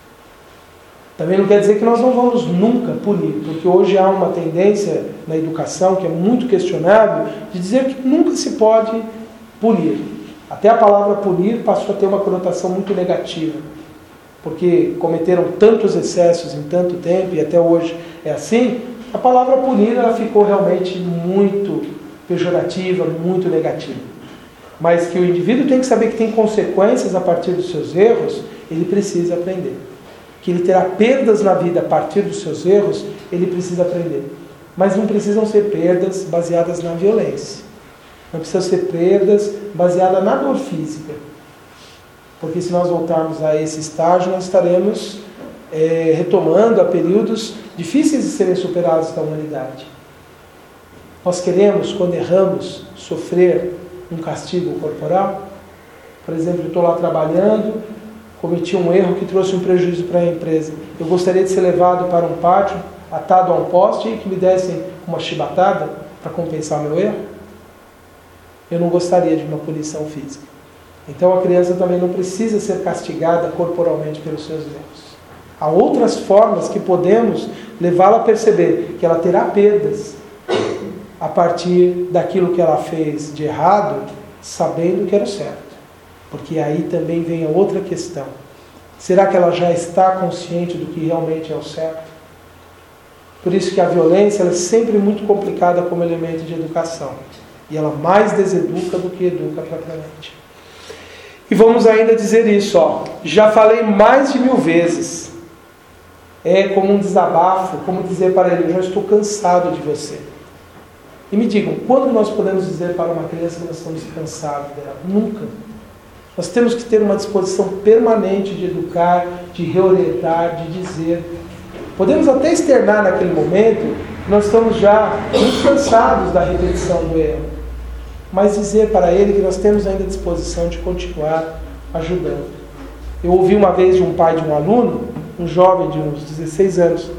Também não quer dizer que nós não vamos nunca punir, porque hoje há uma tendência na educação, que é muito questionável, de dizer que nunca se pode punir. Até a palavra punir passou a ter uma conotação muito negativa, porque cometeram tantos excessos em tanto tempo, e até hoje é assim. A palavra punir ela ficou realmente muito pejorativa, muito negativa. Mas que o indivíduo tem que saber que tem consequências a partir dos seus erros, ele precisa aprender. Que ele terá perdas na vida a partir dos seus erros, ele precisa aprender. Mas não precisam ser perdas baseadas na violência. Não precisam ser perdas baseadas na dor física. Porque se nós voltarmos a esse estágio, nós estaremos é, retomando a períodos difíceis de serem superados da humanidade. Nós queremos, quando erramos, sofrer um castigo corporal? Por exemplo, eu estou lá trabalhando, cometi um erro que trouxe um prejuízo para a empresa. Eu gostaria de ser levado para um pátio, atado a um poste, e que me dessem uma chibatada para compensar meu erro? Eu não gostaria de uma punição física. Então a criança também não precisa ser castigada corporalmente pelos seus erros. Há outras formas que podemos levá-la a perceber que ela terá perdas a partir daquilo que ela fez de errado, sabendo que era o certo. Porque aí também vem a outra questão. Será que ela já está consciente do que realmente é o certo? Por isso que a violência ela é sempre muito complicada como elemento de educação. E ela mais deseduca do que educa propriamente. E vamos ainda dizer isso, ó. Já falei mais de mil vezes. É como um desabafo, como dizer para ele: eu já estou cansado de você. E me digam, quando nós podemos dizer para uma criança que nós estamos cansados dela? Nunca. Nós temos que ter uma disposição permanente de educar, de reorientar, de dizer. Podemos até externar naquele momento que nós estamos já muito cansados da repetição do erro. Mas dizer para ele que nós temos ainda disposição de continuar ajudando. Eu ouvi uma vez de um pai de um aluno, um jovem de uns dezesseis anos,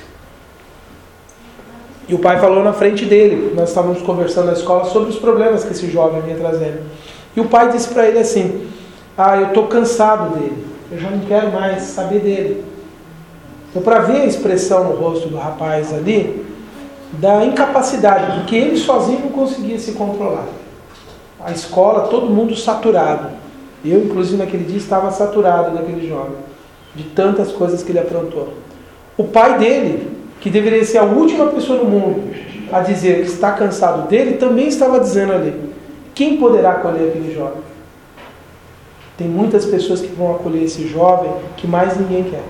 e o pai falou na frente dele, nós estávamos conversando na escola sobre os problemas que esse jovem vinha trazendo. E o pai disse para ele assim: ah, eu estou cansado dele, eu já não quero mais saber dele. Então, para ver a expressão no rosto do rapaz ali, da incapacidade, porque ele sozinho não conseguia se controlar. A escola, todo mundo saturado. Eu, inclusive, naquele dia estava saturado daquele jovem, de tantas coisas que ele aprontou. O pai dele, que deveria ser a última pessoa no mundo a dizer que está cansado dele, também estava dizendo ali: quem poderá acolher aquele jovem? Tem muitas pessoas que vão acolher esse jovem que mais ninguém quer.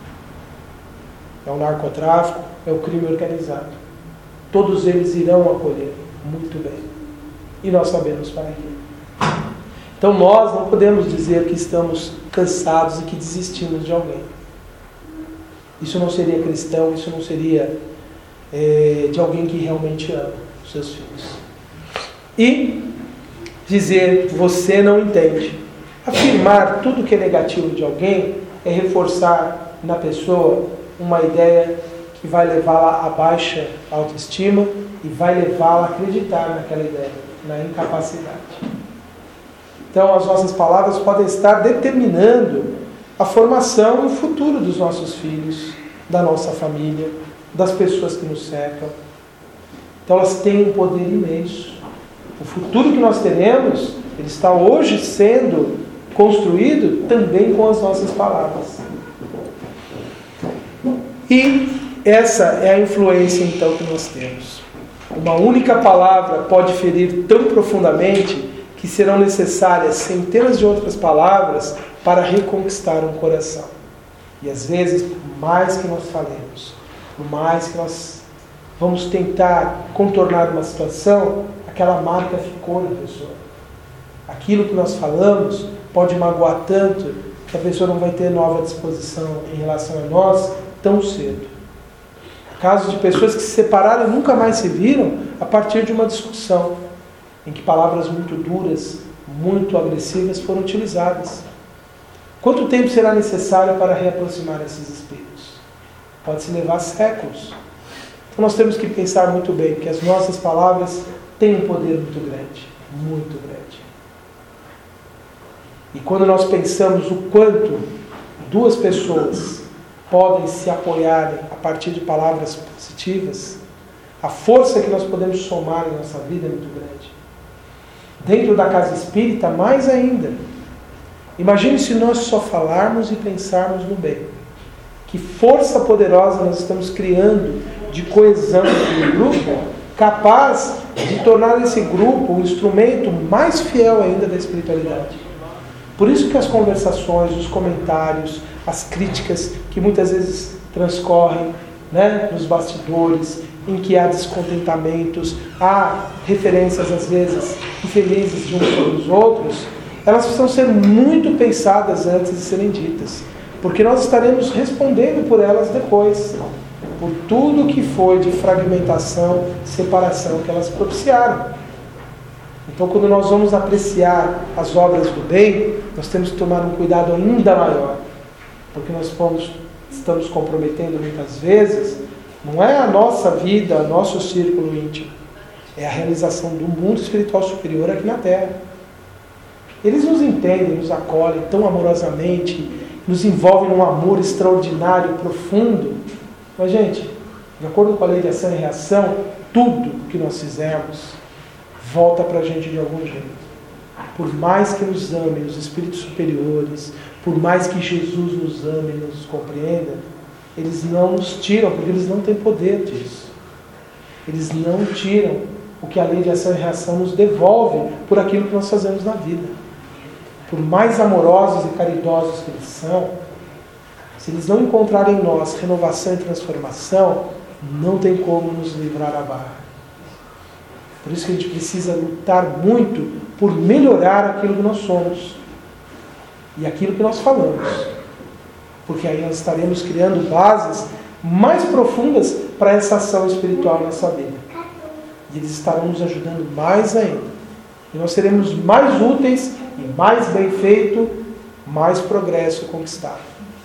É o narcotráfico, é o crime organizado. Todos eles irão acolher muito bem. E nós sabemos para quê. Então nós não podemos dizer que estamos cansados e que desistimos de alguém. Isso não seria cristão, isso não seria é, de alguém que realmente ama os seus filhos. E dizer, você não entende. Afirmar tudo que é negativo de alguém é reforçar na pessoa uma ideia que vai levá-la a baixa autoestima e vai levá-la a acreditar naquela ideia, na incapacidade. Então, as nossas palavras podem estar determinando a formação e o futuro dos nossos filhos, da nossa família, das pessoas que nos cercam. Então, elas têm um poder imenso. O futuro que nós teremos, ele está hoje sendo construído também com as nossas palavras. E essa é a influência, então, que nós temos. Uma única palavra pode ferir tão profundamente que serão necessárias centenas de outras palavras para reconquistar um coração. E às vezes, por mais que nós falemos, por mais que nós vamos tentar contornar uma situação, aquela marca ficou na pessoa. Aquilo que nós falamos pode magoar tanto que a pessoa não vai ter nova disposição em relação a nós tão cedo. Há casos de pessoas que se separaram e nunca mais se viram a partir de uma discussão em que palavras muito duras, muito agressivas foram utilizadas. Quanto tempo será necessário para reaproximar esses espíritos? Pode-se levar séculos. Então nós temos que pensar muito bem que as nossas palavras têm um poder muito grande, muito grande. E quando nós pensamos o quanto duas pessoas podem se apoiarem a partir de palavras positivas, a força que nós podemos somar em nossa vida é muito grande. Dentro da casa espírita, mais ainda. Imagine se nós só falarmos e pensarmos no bem. Que força poderosa nós estamos criando de coesão no grupo, capaz de tornar esse grupo um instrumento mais fiel ainda da espiritualidade. Por isso que as conversações, os comentários, as críticas que muitas vezes transcorrem, né, nos bastidores, em que há descontentamentos, há referências às vezes infelizes de uns sobre os outros, elas precisam ser muito pensadas antes de serem ditas, porque nós estaremos respondendo por elas depois, por tudo que foi de fragmentação, separação que elas propiciaram. Então, quando nós vamos apreciar as obras do bem, nós temos que tomar um cuidado ainda maior, porque nós vamos, estamos comprometendo muitas vezes, não é a nossa vida, o nosso círculo íntimo, é a realização do mundo espiritual superior aqui na Terra. Eles nos entendem, nos acolhem tão amorosamente, nos envolvem num amor extraordinário, profundo. Mas, gente, de acordo com a lei de ação e reação, tudo que nós fizermos volta para a gente de algum jeito. Por mais que nos amem os espíritos superiores, por mais que Jesus nos ame e nos compreenda, eles não nos tiram, porque eles não têm poder disso. Eles não tiram o que a lei de ação e reação nos devolve por aquilo que nós fazemos na vida. Por mais amorosos e caridosos que eles são, se eles não encontrarem em nós renovação e transformação, não tem como nos livrar a barra. Por isso que a gente precisa lutar muito por melhorar aquilo que nós somos e aquilo que nós falamos. Porque aí nós estaremos criando bases mais profundas para essa ação espiritual na nossa vida. E eles estarão nos ajudando mais ainda. E nós seremos mais úteis e mais bem feito, mais progresso conquistado.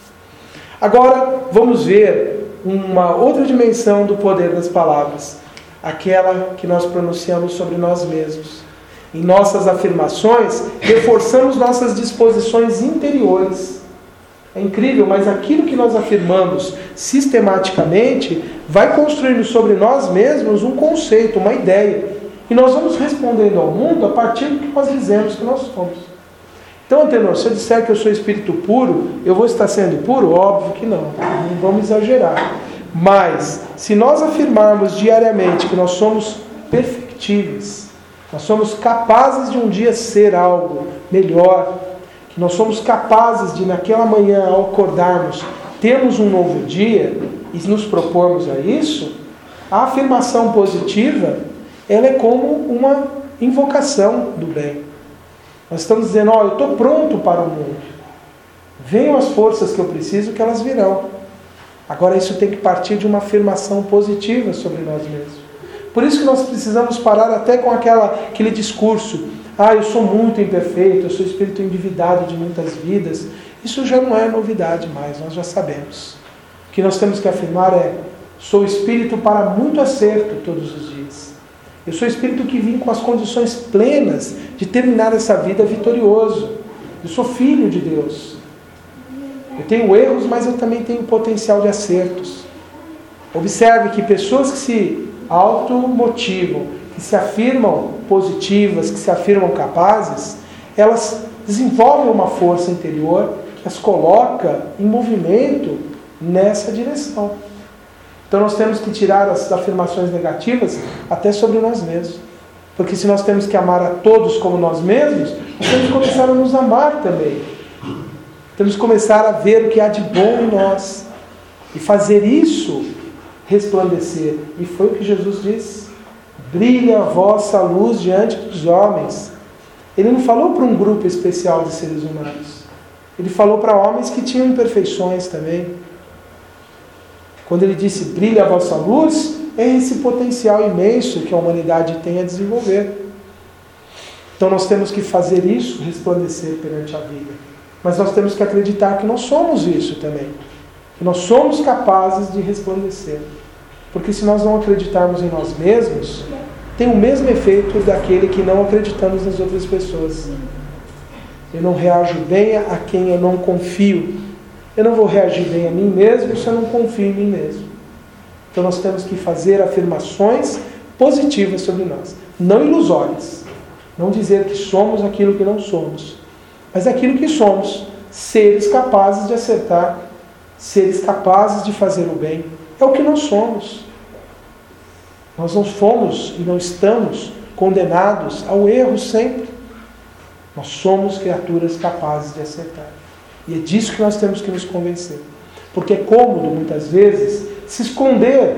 Agora, vamos ver uma outra dimensão do poder das palavras. Aquela que nós pronunciamos sobre nós mesmos. Em nossas afirmações, reforçamos nossas disposições interiores. É incrível, mas aquilo que nós afirmamos sistematicamente vai construindo sobre nós mesmos um conceito, uma ideia. E nós vamos respondendo ao mundo a partir do que nós dizemos que nós somos. Então, Antenor, se eu disser que eu sou espírito puro, eu vou estar sendo puro? Óbvio que não. Não vamos exagerar. Mas, se nós afirmarmos diariamente que nós somos perfectíveis, nós somos capazes de um dia ser algo melhor, que nós somos capazes de, naquela manhã, ao acordarmos, termos um novo dia e nos propormos a isso, a afirmação positiva, ela é como uma invocação do bem. Nós estamos dizendo, ó, eu estou pronto para o mundo. Venham as forças que eu preciso, que elas virão. Agora isso tem que partir de uma afirmação positiva sobre nós mesmos. Por isso que nós precisamos parar até com aquela, aquele discurso: ah, eu sou muito imperfeito, eu sou espírito endividado de muitas vidas. Isso já não é novidade mais, nós já sabemos. O que nós temos que afirmar é: sou espírito para muito acerto todos os dias. Eu sou espírito que vim com as condições plenas de terminar essa vida vitorioso. Eu sou filho de Deus. Eu tenho erros, mas eu também tenho potencial de acertos. Observe que pessoas que se automotivam, que se afirmam positivas, que se afirmam capazes, elas desenvolvem uma força interior que as coloca em movimento nessa direção. Então nós temos que tirar as afirmações negativas até sobre nós mesmos. Porque se nós temos que amar a todos como nós mesmos, nós temos que começar a nos amar também. Temos que começar a ver o que há de bom em nós. E fazer isso resplandecer. E foi o que Jesus disse: brilha a vossa luz diante dos homens. Ele não falou para um grupo especial de seres humanos. Ele falou para homens que tinham imperfeições também. Quando ele disse brilha a vossa luz, é esse potencial imenso que a humanidade tem a desenvolver. Então nós temos que fazer isso resplandecer perante a vida. Mas nós temos que acreditar que nós somos isso também. Que nós somos capazes de resplandecer. Porque se nós não acreditarmos em nós mesmos, tem o mesmo efeito daquele que não acreditamos nas outras pessoas. Eu não reajo bem a quem eu não confio. Eu não vou reagir bem a mim mesmo se eu não confio em mim mesmo. Então nós temos que fazer afirmações positivas sobre nós. Não ilusórias. Não dizer que somos aquilo que não somos. Mas aquilo que somos. Seres capazes de acertar. Seres capazes de fazer o bem. É o que nós somos. Nós não fomos e não estamos condenados ao erro sempre. Nós somos criaturas capazes de acertar. E é disso que nós temos que nos convencer. Porque é cômodo, muitas vezes, se esconder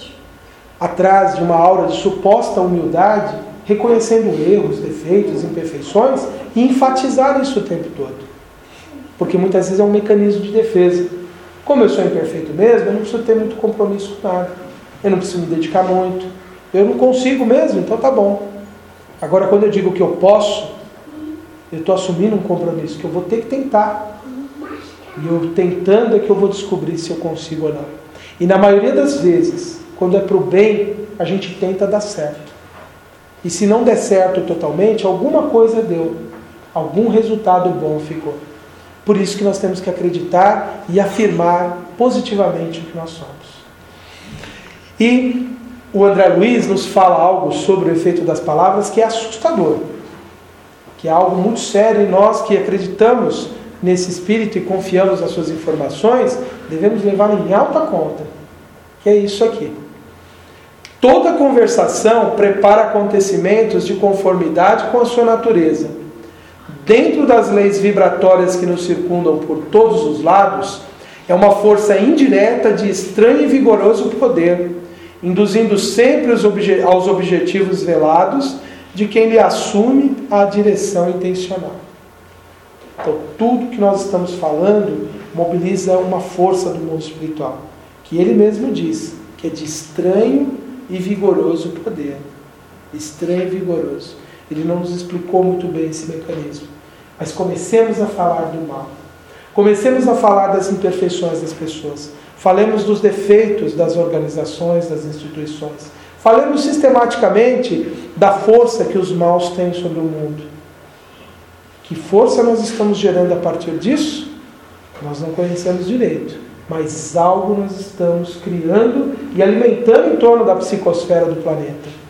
atrás de uma aura de suposta humildade, reconhecendo erros, defeitos, imperfeições, e enfatizar isso o tempo todo. Porque muitas vezes é um mecanismo de defesa. Como eu sou imperfeito mesmo, eu não preciso ter muito compromisso com nada. Eu não preciso me dedicar muito. Eu não consigo mesmo, então tá bom. Agora, quando eu digo que eu posso, eu estou assumindo um compromisso, que eu vou ter que tentar. E eu tentando é que eu vou descobrir se eu consigo ou não. E na maioria das vezes, quando é para o bem, a gente tenta dar certo. E se não der certo totalmente, alguma coisa deu. Algum resultado bom ficou. Por isso que nós temos que acreditar e afirmar positivamente o que nós somos. E o André Luiz nos fala algo sobre o efeito das palavras que é assustador. Que é algo muito sério, e nós que acreditamos nesse espírito e confiamos nas suas informações, devemos levar em alta conta. Que é isso aqui. Toda conversação prepara acontecimentos de conformidade com a sua natureza. Dentro das leis vibratórias que nos circundam por todos os lados, é uma força indireta de estranho e vigoroso poder, induzindo sempre os obje- aos objetivos velados de quem lhe assume a direção intencional. Então, tudo que nós estamos falando mobiliza uma força do mundo espiritual, que ele mesmo diz, que é de estranho e vigoroso poder. Estranho e vigoroso. Ele não nos explicou muito bem esse mecanismo. Mas comecemos a falar do mal. Comecemos a falar das imperfeições das pessoas. Falemos dos defeitos das organizações, das instituições. Falemos sistematicamente da força que os maus têm sobre o mundo. Que força nós estamos gerando a partir disso? Nós não conhecemos direito. Mas algo nós estamos criando e alimentando em torno da psicosfera do planeta.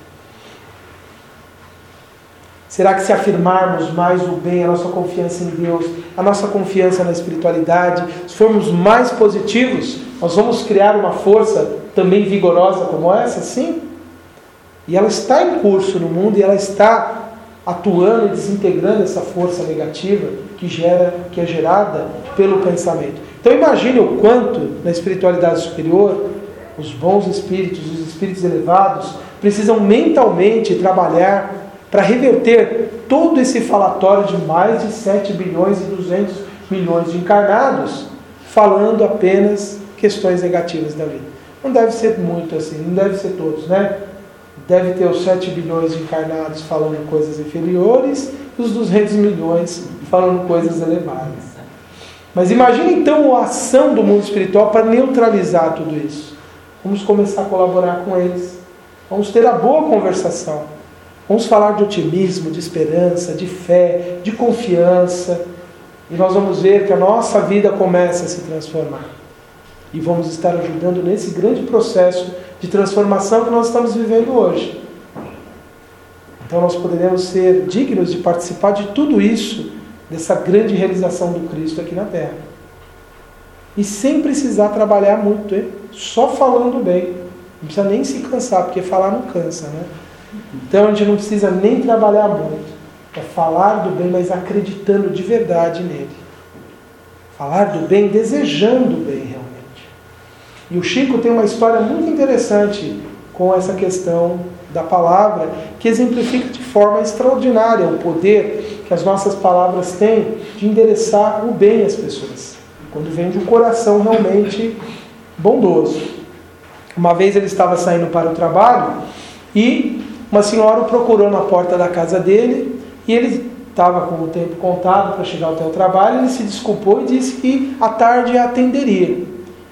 Será que se afirmarmos mais o bem, a nossa confiança em Deus, a nossa confiança na espiritualidade, se formos mais positivos, nós vamos criar uma força também vigorosa como essa? Sim. E ela está em curso no mundo e ela está atuando e desintegrando essa força negativa que, gera, que é gerada pelo pensamento. Então imagine o quanto na espiritualidade superior os bons espíritos, os espíritos elevados precisam mentalmente trabalhar para reverter todo esse falatório de mais de sete bilhões e duzentos milhões de encarnados, falando apenas questões negativas da vida. Não deve ser muito assim, não deve ser todos, né? Deve ter os sete bilhões de encarnados falando coisas inferiores e os duzentos milhões falando coisas elevadas. Mas imagine então a ação do mundo espiritual para neutralizar tudo isso. Vamos começar a colaborar com eles. Vamos ter a boa conversação. Vamos falar de otimismo, de esperança, de fé, de confiança. E nós vamos ver que a nossa vida começa a se transformar. E vamos estar ajudando nesse grande processo de transformação que nós estamos vivendo hoje. Então nós poderemos ser dignos de participar de tudo isso, dessa grande realização do Cristo aqui na Terra. E sem precisar trabalhar muito, hein? Só falando bem. Não precisa nem se cansar, porque falar não cansa, né? Então a gente não precisa nem trabalhar muito. É falar do bem, mas acreditando de verdade nele. Falar do bem, desejando o bem realmente. E o Chico tem uma história muito interessante com essa questão da palavra, que exemplifica de forma extraordinária o poder que as nossas palavras têm de endereçar o bem às pessoas, quando vem de um coração realmente bondoso. Uma vez ele estava saindo para o trabalho e uma senhora o procurou na porta da casa dele e ele estava com o tempo contado para chegar até o trabalho. Ele se desculpou e disse que à tarde a atenderia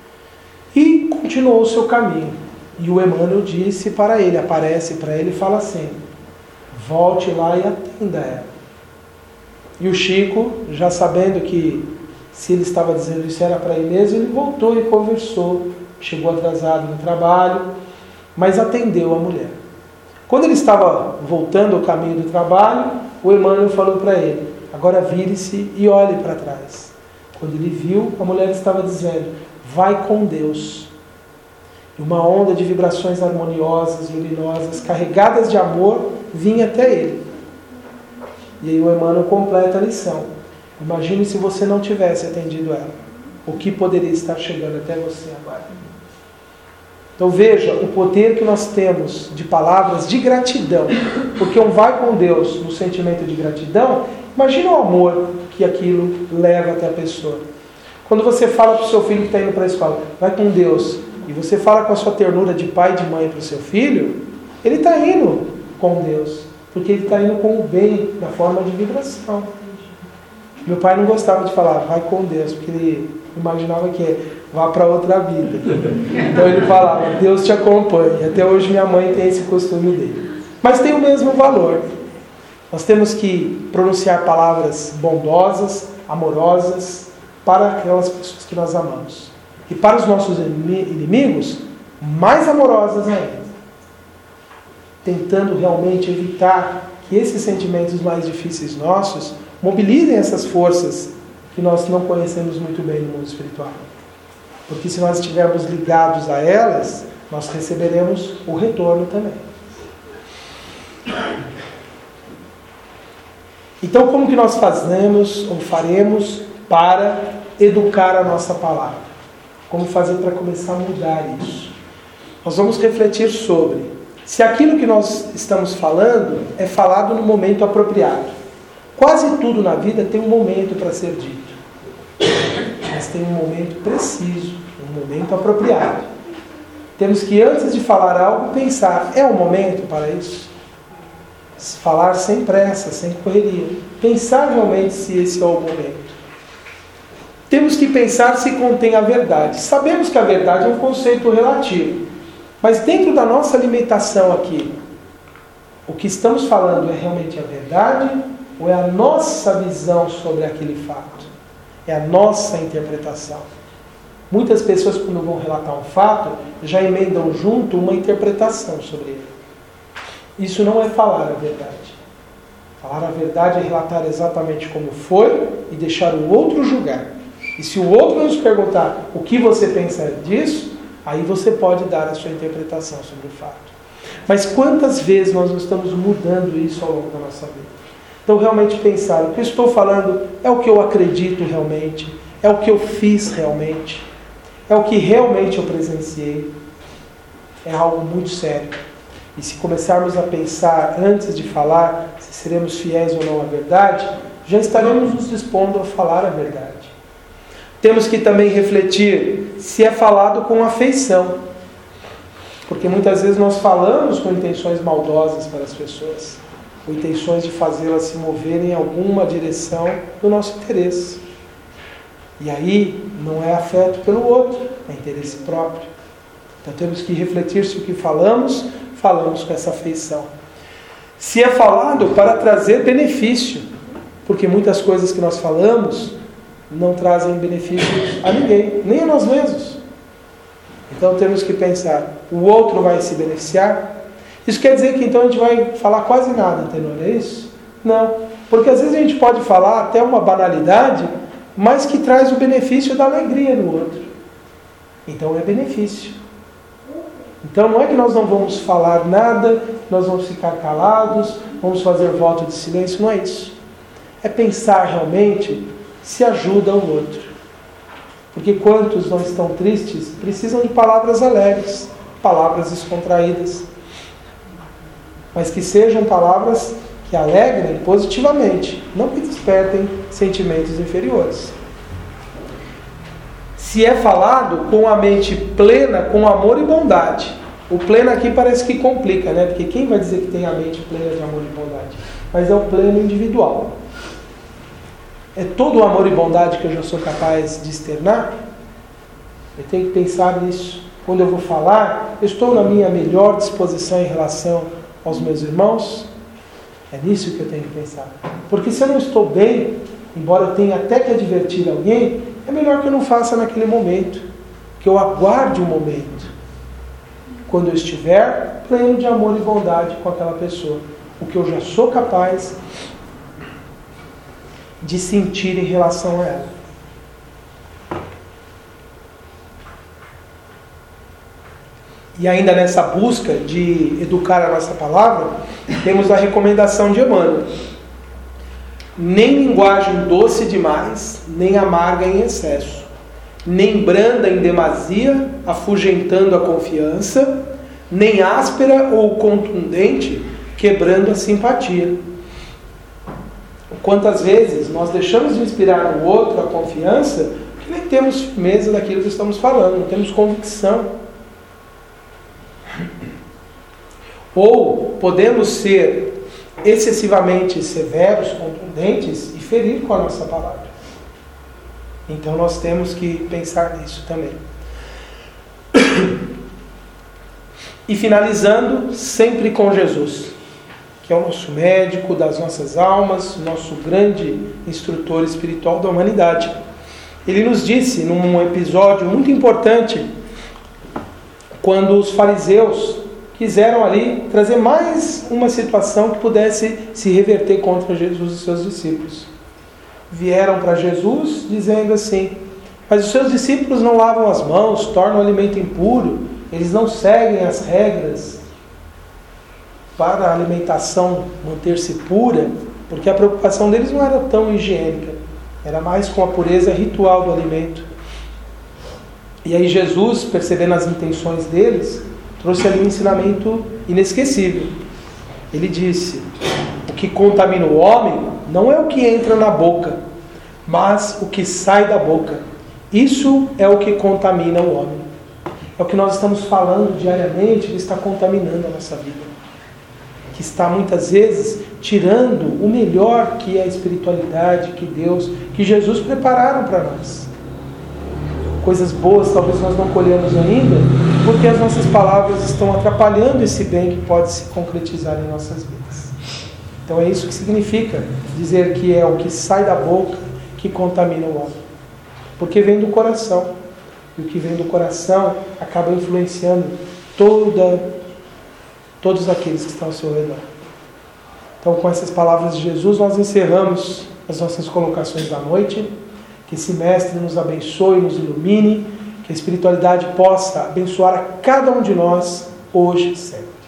e continuou o seu caminho. E o Emmanuel disse para ele, aparece para ele e fala assim: volte lá e atenda ela. E o Chico, já sabendo que se ele estava dizendo isso era para ele mesmo, ele voltou e conversou. Chegou atrasado no trabalho, mas atendeu a mulher. Quando ele estava voltando ao caminho do trabalho, o Emmanuel falou para ele: agora vire-se e olhe para trás. Quando ele viu, a mulher estava dizendo: vai com Deus. E uma onda de vibrações harmoniosas, luminosas, carregadas de amor, vinha até ele. E aí o Emmanuel completa a lição. Imagine se você não tivesse atendido ela. O que poderia estar chegando até você agora? Então veja o poder que nós temos de palavras de gratidão. Porque um vai com Deus no sentimento de gratidão, imagina o amor que aquilo leva até a pessoa. Quando você fala para o seu filho que está indo para a escola, vai com Deus, e você fala com a sua ternura de pai e de mãe para o seu filho, ele está indo com Deus, porque ele está indo com o bem, na forma de vibração. Meu pai não gostava de falar, vai com Deus, porque ele imaginava que é, vá para outra vida. Então ele falava, Deus te acompanhe. Até hoje minha mãe tem esse costume dele. Mas tem o mesmo valor. Nós temos que pronunciar palavras bondosas, amorosas, para aquelas pessoas que nós amamos. E para os nossos inimigos, mais amorosas ainda. Tentando realmente evitar que esses sentimentos mais difíceis nossos mobilizem essas forças que nós não conhecemos muito bem no mundo espiritual. Porque se nós estivermos ligados a elas, nós receberemos o retorno também. Então, como que nós fazemos ou faremos para educar a nossa palavra? Como fazer para começar a mudar isso? Nós vamos refletir sobre se aquilo que nós estamos falando é falado no momento apropriado. Quase tudo na vida tem um momento para ser dito. Mas tem um momento preciso, um momento apropriado. Temos que, antes de falar algo, pensar, é o momento para isso? Falar sem pressa, sem correria. Pensar realmente se esse é o momento. Temos que pensar se contém a verdade. Sabemos que a verdade é um conceito relativo. Mas dentro da nossa limitação aqui, o que estamos falando é realmente a verdade ou é a nossa visão sobre aquele fato? É a nossa interpretação. Muitas pessoas, quando vão relatar um fato, já emendam junto uma interpretação sobre ele. Isso não é falar a verdade. Falar a verdade é relatar exatamente como foi e deixar o outro julgar. E se o outro nos perguntar o que você pensa disso, aí você pode dar a sua interpretação sobre o fato. Mas quantas vezes nós não estamos mudando isso ao longo da nossa vida? Então realmente pensar, o que eu estou falando é o que eu acredito realmente, é o que eu fiz realmente, é o que realmente eu presenciei. É algo muito sério. E se começarmos a pensar antes de falar se seremos fiéis ou não à verdade, já estaremos nos dispondo a falar a verdade. Temos que também refletir se é falado com afeição. Porque muitas vezes nós falamos com intenções maldosas para as pessoas, com intenções de fazê-las se moverem em alguma direção do nosso interesse. E aí não é afeto pelo outro, é interesse próprio. Então temos que refletir se o que falamos, falamos com essa afeição. Se é falado para trazer benefício, porque muitas coisas que nós falamos não trazem benefício a ninguém, nem a nós mesmos. Então temos que pensar, o outro vai se beneficiar? Isso quer dizer que então a gente vai falar quase nada, entendeu? É isso? Não, porque às vezes a gente pode falar até uma banalidade, mas que traz o benefício da alegria no outro. Então é benefício. Então não é que nós não vamos falar nada, nós vamos ficar calados, vamos fazer voto de silêncio, não é isso. É pensar realmente se ajuda o outro. Porque quantos não estão tristes precisam de palavras alegres, palavras descontraídas. Mas que sejam palavras que alegrem positivamente, não que despertem sentimentos inferiores. Se é falado com a mente plena, com amor e bondade. O pleno aqui parece que complica, né? Porque quem vai dizer que tem a mente plena de amor e bondade? Mas é o pleno individual. É todo o amor e bondade que eu já sou capaz de externar? Eu tenho que pensar nisso. Quando eu vou falar, eu estou na minha melhor disposição em relação aos meus irmãos? É nisso que eu tenho que pensar. Porque se eu não estou bem, embora eu tenha até que advertir alguém, é melhor que eu não faça naquele momento. Que eu aguarde o momento. Quando eu estiver pleno de amor e bondade com aquela pessoa. O que eu já sou capaz de sentir em relação a ela. E ainda nessa busca de educar a nossa palavra, temos a recomendação de Emmanuel. Nem linguagem doce demais, nem amarga em excesso, nem branda em demasia, afugentando a confiança, nem áspera ou contundente, quebrando a simpatia. Quantas vezes nós deixamos de inspirar no outro a confiança, porque nem temos firmeza daquilo que estamos falando, não temos convicção. Ou podemos ser excessivamente severos, contundentes e ferir com a nossa palavra. Então nós temos que pensar nisso também. E finalizando, sempre com Jesus, que é o nosso médico das nossas almas, nosso grande instrutor espiritual da humanidade. Ele nos disse, num episódio muito importante, quando os fariseus quiseram ali trazer mais uma situação que pudesse se reverter contra Jesus e seus discípulos. Vieram para Jesus dizendo assim: mas os seus discípulos não lavam as mãos, tornam o alimento impuro, eles não seguem as regras para a alimentação manter-se pura, porque a preocupação deles não era tão higiênica, era mais com a pureza ritual do alimento. E aí Jesus, percebendo as intenções deles, trouxe ali um ensinamento inesquecível. Ele disse: o que contamina o homem não é o que entra na boca, mas o que sai da boca. Isso é o que contamina o homem. É o que nós estamos falando diariamente, que está contaminando a nossa vida. Que está muitas vezes tirando o melhor que é a espiritualidade, que Deus, que Jesus prepararam para nós. Coisas boas talvez nós não colhemos ainda, porque as nossas palavras estão atrapalhando esse bem que pode se concretizar em nossas vidas. Então é isso que significa dizer que é o que sai da boca que contamina o homem. Porque vem do coração. E o que vem do coração acaba influenciando toda, todos aqueles que estão ao seu redor. Então, com essas palavras de Jesus, nós encerramos as nossas colocações da noite. Que esse Mestre nos abençoe, nos ilumine, que a espiritualidade possa abençoar a cada um de nós, hoje e sempre.